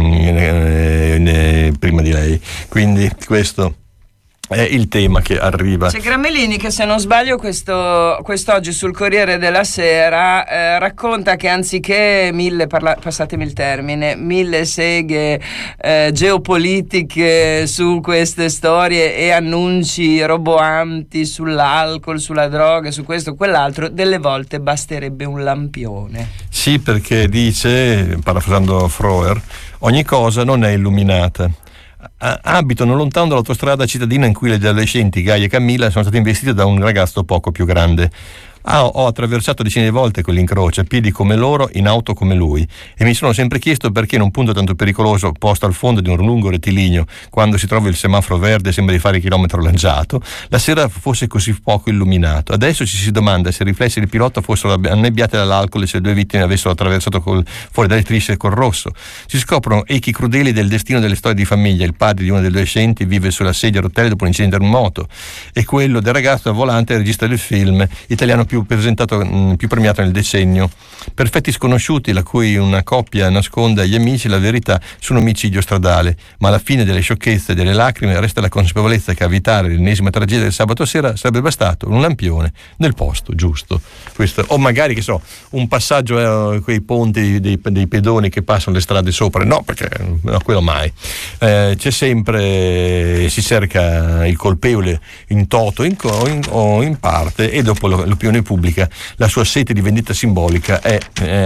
eh, eh, prima di lei. Quindi questo è il tema che arriva. C'è Gramellini che, se non sbaglio, questo, quest'oggi sul Corriere della Sera eh, racconta che anziché mille, parla, passatemi il termine, mille seghe eh, geopolitiche su queste storie e annunci roboanti sull'alcol, sulla droga, su questo o quell'altro, delle volte basterebbe un lampione. Sì, perché dice, parafrasando Froer, ogni cosa non è illuminata. Abitano lontano dall'autostrada cittadina in cui le adolescenti Gaia e Camilla sono state investite da un ragazzo poco più grande. Ah, ho attraversato decine di volte quell'incrocio, a piedi come loro, in auto come lui, e mi sono sempre chiesto perché in un punto tanto pericoloso, posto al fondo di un lungo rettilineo, quando si trova il semaforo verde e sembra di fare chilometro lanciato, la sera fosse così poco illuminato. Adesso ci si domanda se i riflessi del pilota fossero annebbiati dall'alcol e se le due vittime avessero attraversato col, fuori dalle strisce col rosso. Si scoprono echi crudeli del destino delle storie di famiglia. Il padre di una delle adolescenti vive sulla sedia a rotelle dopo un incidente in moto, e quello del ragazzo al volante è il regista del film italiano più presentato, mh, più premiato nel decennio. Perfetti sconosciuti, la cui una coppia nasconde agli amici la verità su un omicidio stradale, ma alla fine delle sciocchezze e delle lacrime resta la consapevolezza che a evitare l'ennesima tragedia del sabato sera sarebbe bastato un lampione nel posto giusto. Questo, o magari, che so, un passaggio eh, quei ponti dei, dei pedoni che passano le strade sopra. No, perché no, quello mai. Eh, c'è sempre, si cerca il colpevole in toto in, in, o in parte, e dopo l'opinione pubblica, la sua sete di vendetta simbolica è,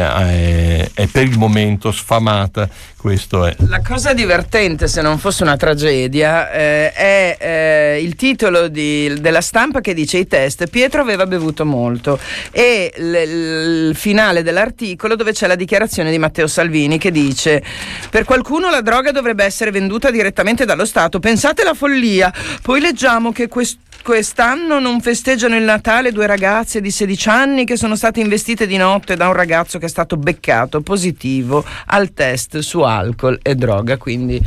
è, è per il momento sfamata. Questo è. La cosa divertente, se non fosse una tragedia, eh, è eh, il titolo di, della Stampa che dice: i test, Pietro aveva bevuto molto, e l, il finale dell'articolo dove c'è la dichiarazione di Matteo Salvini che dice: per qualcuno la droga dovrebbe essere venduta direttamente dallo Stato, pensate alla follia. Poi leggiamo che quest, quest'anno non festeggiano il Natale due ragazze di sedici anni che sono state investite di notte da un ragazzo che è stato beccato positivo al test su alcol e droga. Quindi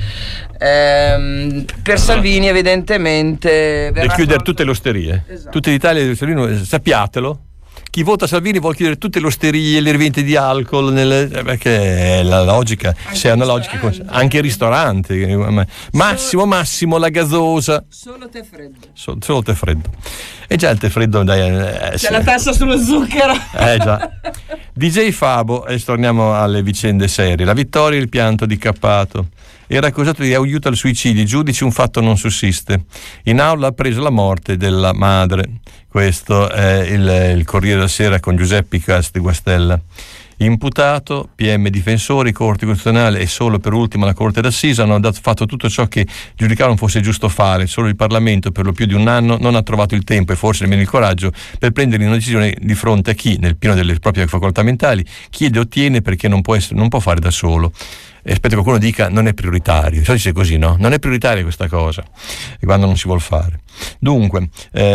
ehm, per Salvini evidentemente deve chiudere tutte le osterie. Esatto. Tutte l'Italia, Salvini, sappiatelo. Chi vota Salvini vuol chiudere tutte le osterie, le rivendite di alcol, nelle, perché è la logica, anche se è una logica, anche i ristoranti, massimo massimo la gasosa, solo tè freddo, so, solo tè freddo, e già il tè freddo, dai, eh, c'è sì. La tassa sullo zucchero, eh già. D J Fabo, e torniamo alle vicende serie. La vittoria e il pianto di Cappato. Era accusato di aiuto al suicidio, i giudici un fatto non sussiste. In aula ha preso la morte della madre. Questo è il, il Corriere della Sera con Giuseppe Casti Guastella. Imputato, P M difensori, Corte Costituzionale e solo per ultima la Corte d'Assise hanno dato, fatto tutto ciò che giudicavano fosse giusto fare. Solo il Parlamento per lo più di un anno non ha trovato il tempo e forse nemmeno il coraggio per prendere una decisione di fronte a chi, nel pieno delle proprie facoltà mentali, chiede e ottiene perché non può, essere, non può fare da solo. E aspetta che qualcuno dica non è prioritario, si dice così, no? Non è prioritaria questa cosa, e quando non si vuol fare. Dunque,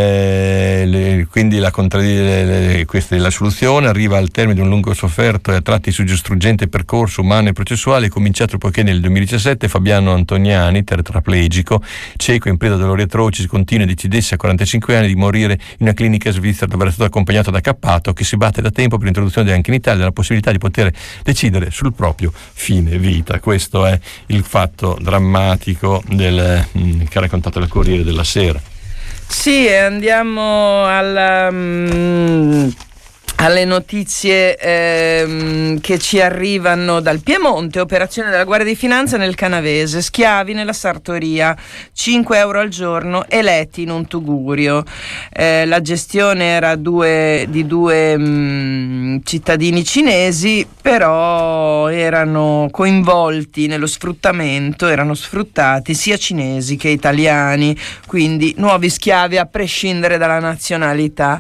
eh, le, quindi la, le, le, questa è la soluzione, arriva al termine di un lungo sofferto e a tratti struggente percorso umano e processuale, cominciato poiché nel duemiladiciassette Fabiano Antoniani, tetraplegico, cieco in preda a dolori atroci continui, decidesse a quarantacinque anni di morire in una clinica svizzera dove era stato accompagnato da Cappato, che si batte da tempo per l'introduzione anche in Italia della possibilità di poter decidere sul proprio fine vita. Questo è il fatto drammatico del, mh, che ha raccontato il Corriere della Sera. Sì, andiamo alla... Mh... alle notizie ehm, che ci arrivano dal Piemonte. Operazione della Guardia di Finanza nel Canavese, schiavi nella sartoria, cinque euro al giorno, eletti in un tugurio. Eh, la gestione era due, di due mh, cittadini cinesi, però erano coinvolti nello sfruttamento, erano sfruttati sia cinesi che italiani, quindi nuovi schiavi a prescindere dalla nazionalità.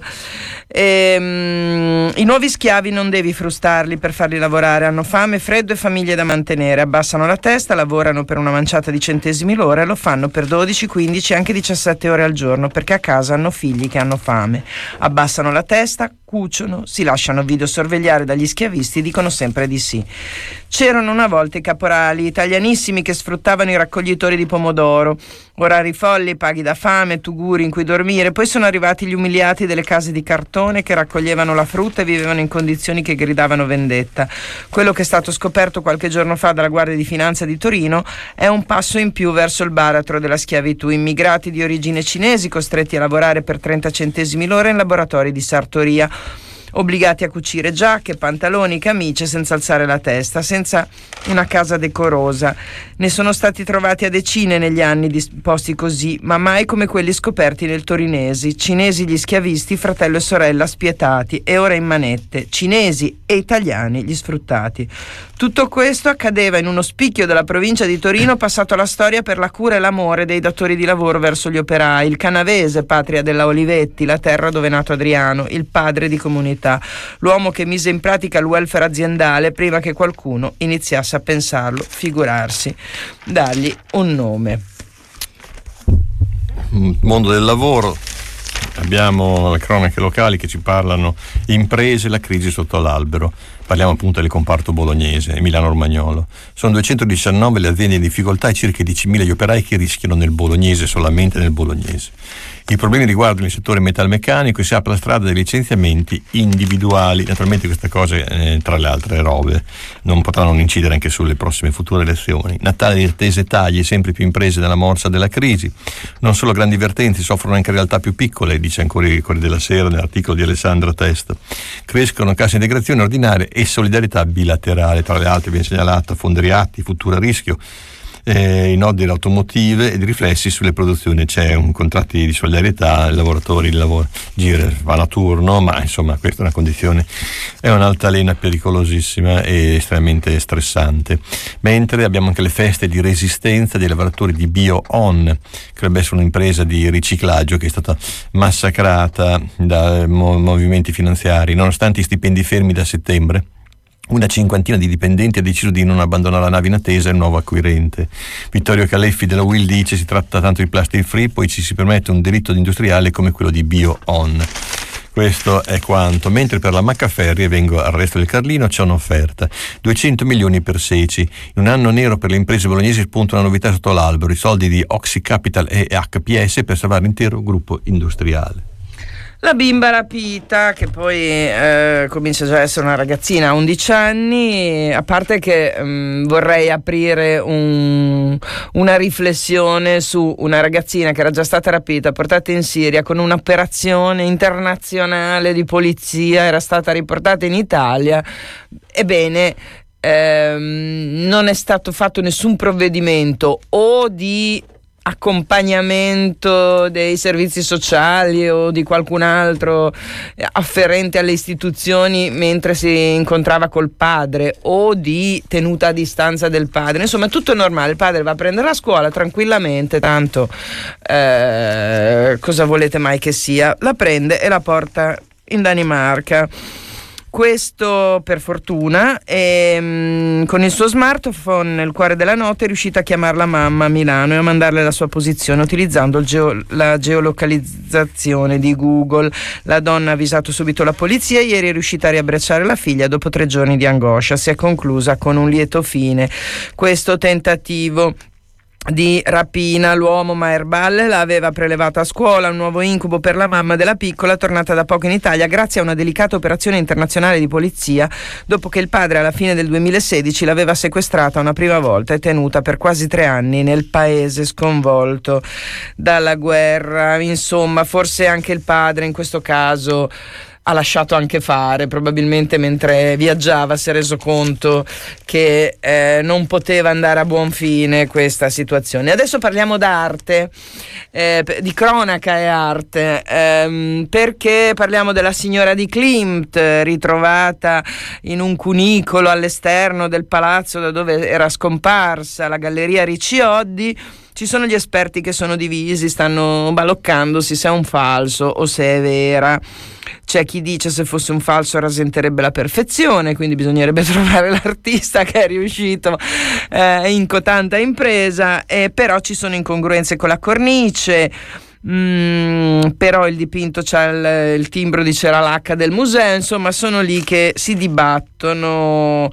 E, um, i nuovi schiavi non devi frustarli per farli lavorare, hanno fame, freddo e famiglie da mantenere, abbassano la testa, lavorano per una manciata di centesimi l'ora e lo fanno per dodici, quindici, anche diciassette ore al giorno, perché a casa hanno figli che hanno fame. Abbassano la testa, cuciono, si lasciano videosorvegliare dagli schiavisti, dicono sempre di sì. C'erano una volta i caporali italianissimi che sfruttavano i raccoglitori di pomodoro, orari folli, paghi da fame, tuguri in cui dormire. Poi sono arrivati gli umiliati delle case di cartone che raccoglievano la frutta e vivevano in condizioni che gridavano vendetta. Quello che è stato scoperto qualche giorno fa dalla Guardia di Finanza di Torino è un passo in più verso il baratro della schiavitù. Immigrati di origine cinesi costretti a lavorare per trenta centesimi l'ora in laboratori di sartoria, obbligati a cucire giacche, pantaloni, camicie senza alzare la testa, senza una casa decorosa. Ne sono stati trovati a decine negli anni di posti così, ma mai come quelli scoperti nel torinesi. Cinesi gli schiavisti, fratello e sorella spietati, e ora in manette. Cinesi e italiani gli sfruttati. Tutto questo accadeva in uno spicchio della provincia di Torino, passato alla storia per la cura e l'amore dei datori di lavoro verso gli operai. Il Canavese, patria della Olivetti, la terra dove è nato Adriano, il padre di comunità, l'uomo che mise in pratica il welfare aziendale prima che qualcuno iniziasse a pensarlo, figurarsi, dargli un nome. Mondo del lavoro. Abbiamo le cronache locali che ci parlano imprese, la crisi sotto l'albero. Parliamo appunto del comparto bolognese, Milano Romagnolo. Sono duecentodiciannove le aziende in difficoltà e circa diecimila gli operai che rischiano nel bolognese, solamente nel bolognese. I problemi riguardano il settore metalmeccanico e si apre la strada dei licenziamenti individuali. Naturalmente queste cose, eh, tra le altre robe, non potranno incidere anche sulle prossime future elezioni. Natale di attese tagli, sempre più imprese nella morsa della crisi. Non solo grandi vertenze, soffrono anche realtà più piccole, dice ancora il Corriere della Sera nell'articolo di Alessandra Testa. Crescono cassa integrazione ordinaria e solidarietà bilaterale. Tra le altre viene segnalata Fondriatti, Futura Rischio, Eh, i nodi dell'automotive ed i riflessi sulle produzioni. C'è un contratto di solidarietà, i lavoratori il lavoro, gira, vanno a turno, ma insomma questa è una condizione, è un'altalena pericolosissima e estremamente stressante. Mentre abbiamo anche le feste di resistenza dei lavoratori di BioOn, che dovrebbe essere un'impresa di riciclaggio che è stata massacrata da mo- movimenti finanziari. Nonostante i stipendi fermi da settembre, una cinquantina di dipendenti ha deciso di non abbandonare la nave in attesa del nuovo acquirente. Vittorio Caleffi della Will dice: si tratta tanto di plastic free, poi ci si permette un delitto industriale come quello di BioOn. Questo è quanto. Mentre per la Maccaferri, e vengo al resto del Carlino, c'è un'offerta: duecento milioni per Seci. In un anno nero per le imprese bolognesi spunta una novità sotto l'albero: i soldi di Oxy Capital e H P S per salvare l'intero gruppo industriale. La bimba rapita, che poi eh, comincia già a essere una ragazzina, ha undici anni, a parte che um, vorrei aprire un, una riflessione su una ragazzina che era già stata rapita, portata in Siria con un'operazione internazionale di polizia, era stata riportata in Italia. Ebbene, ehm, non è stato fatto nessun provvedimento o di accompagnamento dei servizi sociali o di qualcun altro afferente alle istituzioni mentre si incontrava col padre, o di tenuta a distanza del padre. Insomma, tutto è normale, il padre va a prendere la scuola tranquillamente, tanto eh, cosa volete mai che sia, la prende e la porta in Danimarca. Questo per fortuna, e mh, con il suo smartphone nel cuore della notte è riuscita a chiamare la mamma a Milano e a mandarle la sua posizione utilizzando il geo- la geolocalizzazione di Google. La donna ha avvisato subito la polizia e ieri è riuscita a riabbracciare la figlia dopo tre giorni di angoscia. Si è conclusa con un lieto fine questo tentativo di rapina. L'uomo Maerballe l'aveva prelevata a scuola, un nuovo incubo per la mamma della piccola tornata da poco in Italia grazie a una delicata operazione internazionale di polizia dopo che il padre alla fine del duemilasedici l'aveva sequestrata una prima volta e tenuta per quasi tre anni nel paese sconvolto dalla guerra. Insomma, forse anche il padre in questo caso ha lasciato anche fare, probabilmente mentre viaggiava si è reso conto che eh, non poteva andare a buon fine questa situazione. Adesso parliamo d'arte, eh, di cronaca e arte, ehm, perché parliamo della signora di Klimt, ritrovata in un cunicolo all'esterno del palazzo da dove era scomparsa, la Galleria Riccioddi. Ci sono gli esperti che sono divisi, stanno baloccandosi se è un falso o se è vera. C'è chi dice se fosse un falso rasenterebbe la perfezione, quindi bisognerebbe trovare l'artista che è riuscito eh, in cotanta impresa, eh, però ci sono incongruenze con la cornice. Mm, però il dipinto c'ha il, il timbro di Ceralacca del museo, insomma sono lì che si dibattono.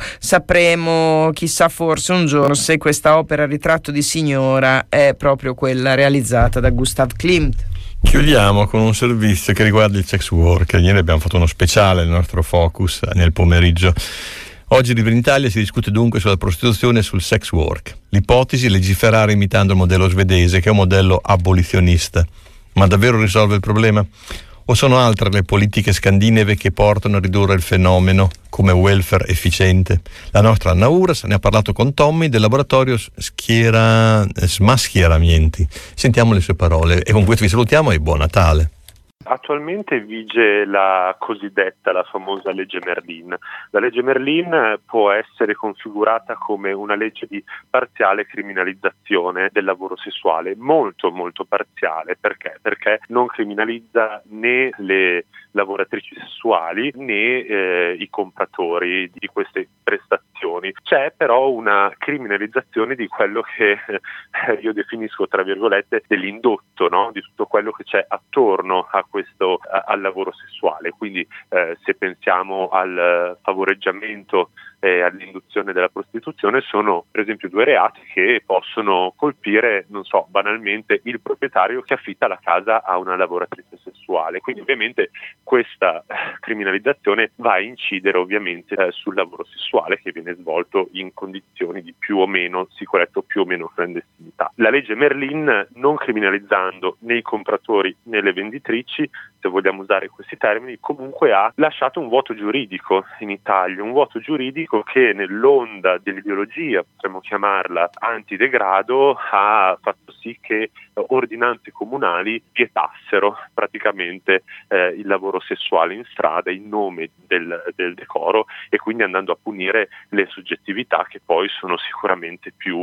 Sapremo chissà forse un giorno se questa opera Ritratto di signora è proprio quella realizzata da Gustav Klimt. Chiudiamo con un servizio che riguarda il sex work. Ieri abbiamo fatto uno speciale, il nostro focus nel pomeriggio. Oggi in Italia si discute dunque sulla prostituzione e sul sex work. L'ipotesi è legiferare imitando il modello svedese, che è un modello abolizionista. Ma davvero risolve il problema? O sono altre le politiche scandinave che portano a ridurre il fenomeno come welfare efficiente? La nostra Anna Uras ne ha parlato con Tommy del laboratorio Schiera, Smaschieramenti. Sentiamo le sue parole e con questo vi salutiamo e buon Natale. Attualmente vige la cosiddetta, la famosa legge Merlin. La legge Merlin può essere configurata come una legge di parziale criminalizzazione del lavoro sessuale, molto molto parziale. Perché? Perché non criminalizza né le lavoratrici sessuali né eh, i compratori di queste prestazioni. C'è però una criminalizzazione di quello che eh, io definisco tra virgolette dell'indotto, no? Di tutto quello che c'è attorno a questo a, al lavoro sessuale. Quindi eh, se pensiamo al favoreggiamento e all'induzione della prostituzione, sono per esempio due reati che possono colpire, non so, banalmente il proprietario che affitta la casa a una lavoratrice sessuale. Quindi ovviamente questa criminalizzazione va a incidere ovviamente eh, sul lavoro sessuale che viene svolto in condizioni di più o meno sicurezza o più o meno clandestinità. La legge Merlin, non criminalizzando né i compratori né le venditrici, se vogliamo usare questi termini, comunque ha lasciato un vuoto giuridico in Italia, un vuoto giuridico che nell'onda dell'ideologia, potremmo chiamarla antidegrado, ha fatto sì che ordinanze comunali vietassero praticamente eh, il lavoro sessuale in strada in nome del, del decoro, e quindi andando a punire le soggettività che poi sono sicuramente più,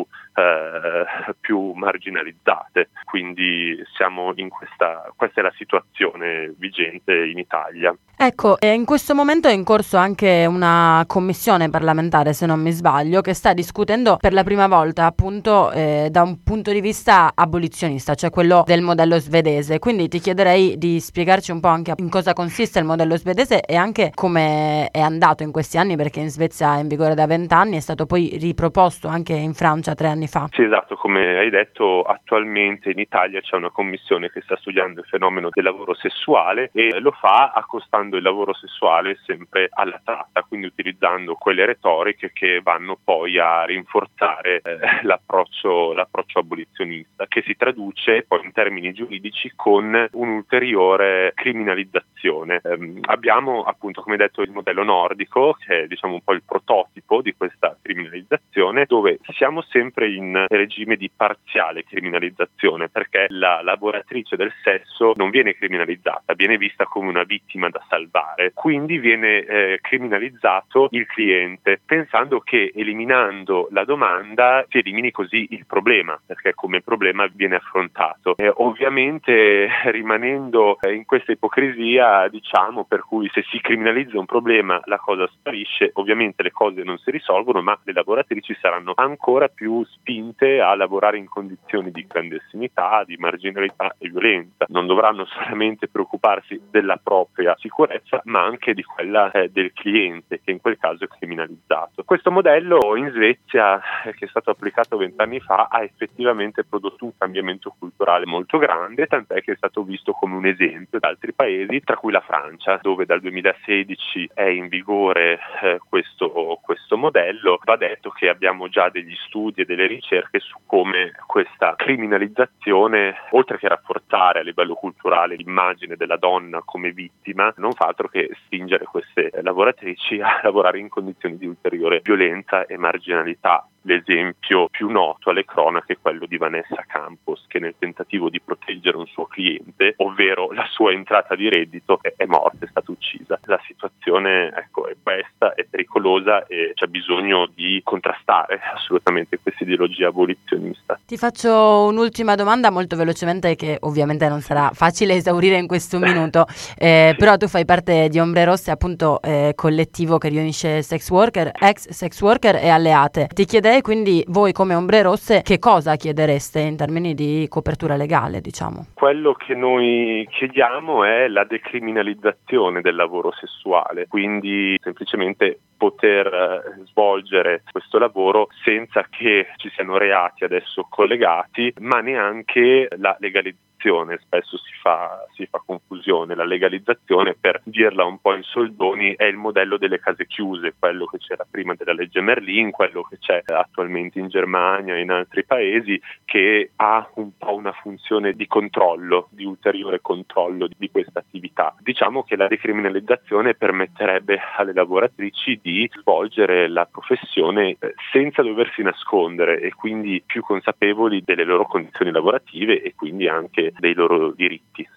eh, più marginalizzate. Quindi siamo in questa, questa è la situazione vigente in Italia. Ecco, e in questo momento è in corso anche una commissione parlamentare, se non mi sbaglio, che sta discutendo per la prima volta appunto eh, da un punto di vista abolizionista, cioè quello del modello svedese. Quindi ti chiederei di spiegarci un po' anche in cosa consiste il modello svedese e anche come è andato in questi anni, perché in Svezia è in vigore da vent'anni, è stato poi riproposto anche in Francia tre anni fa. Sì, esatto, come hai detto, attualmente in Italia c'è una commissione che sta studiando il fenomeno del lavoro sessuale e lo fa accostando il lavoro sessuale sempre alla tratta, quindi utilizzando quelle retoriche che vanno poi a rinforzare eh, l'approccio, l'approccio abolizionista, che si traduce poi in termini giuridici con un'ulteriore criminalizzazione. Eh, abbiamo appunto, come detto, il modello nordico, che è diciamo un po' il prototipo di questa criminalizzazione, situazione dove siamo sempre in regime di parziale criminalizzazione, perché la lavoratrice del sesso non viene criminalizzata, viene vista come una vittima da salvare, quindi viene eh, criminalizzato il cliente, pensando che eliminando la domanda si elimini così il problema, perché come problema viene affrontato. Eh, ovviamente rimanendo in questa ipocrisia, diciamo, per cui se si criminalizza un problema la cosa sparisce, ovviamente le cose non si risolvono, ma le lavoratrici saranno ancora più spinte a lavorare in condizioni di clandestinità, di marginalità e violenza. Non dovranno solamente preoccuparsi della propria sicurezza, ma anche di quella eh, del cliente, che in quel caso è criminalizzato. Questo modello in Svezia, eh, che è stato applicato vent'anni fa, ha effettivamente prodotto un cambiamento culturale molto grande, tant'è che è stato visto come un esempio da altri paesi, tra cui la Francia, dove dal duemilasedici è in vigore eh, questo, questo modello. Va detto che abbiamo già degli studi e delle ricerche su come questa criminalizzazione, oltre che rafforzare a livello culturale l'immagine della donna come vittima, non fa altro che spingere queste lavoratrici a lavorare in condizioni di ulteriore violenza e marginalità. L'esempio più noto alle cronache è quello di Vanessa Campos, che nel tentativo di proteggere un suo cliente, ovvero la sua entrata di reddito, è morta, è stata uccisa. La situazione, ecco, è questa, è pericolosa e c'è bisogno di contrastare assolutamente questa ideologia abolizionista. Ti faccio un'ultima domanda molto velocemente, che ovviamente non sarà facile esaurire in questo minuto, eh, però tu fai parte di Ombre Rosse, appunto eh, collettivo che riunisce sex worker, ex sex worker e alleate. Ti chiederei quindi, voi come Ombre Rosse, che cosa chiedereste in termini di copertura legale, diciamo? Quello che noi chiediamo è la decriminalizzazione del lavoro sessuale, quindi semplicemente poter eh, svolgere questo lavoro senza che ci siano reati adesso collegati, ma neanche la legalizzazione. Spesso si fa, si fa confusione. La legalizzazione, per dirla un po' in soldoni, è il modello delle case chiuse, quello che c'era prima della legge Merlin, quello che c'è attualmente in Germania e in altri paesi, che ha un po' una funzione di controllo, di ulteriore controllo di questa attività. Diciamo che la decriminalizzazione permetterebbe alle lavoratrici di svolgere la professione senza doversi nascondere e quindi più consapevoli delle loro condizioni lavorative e quindi anche dei loro diritti.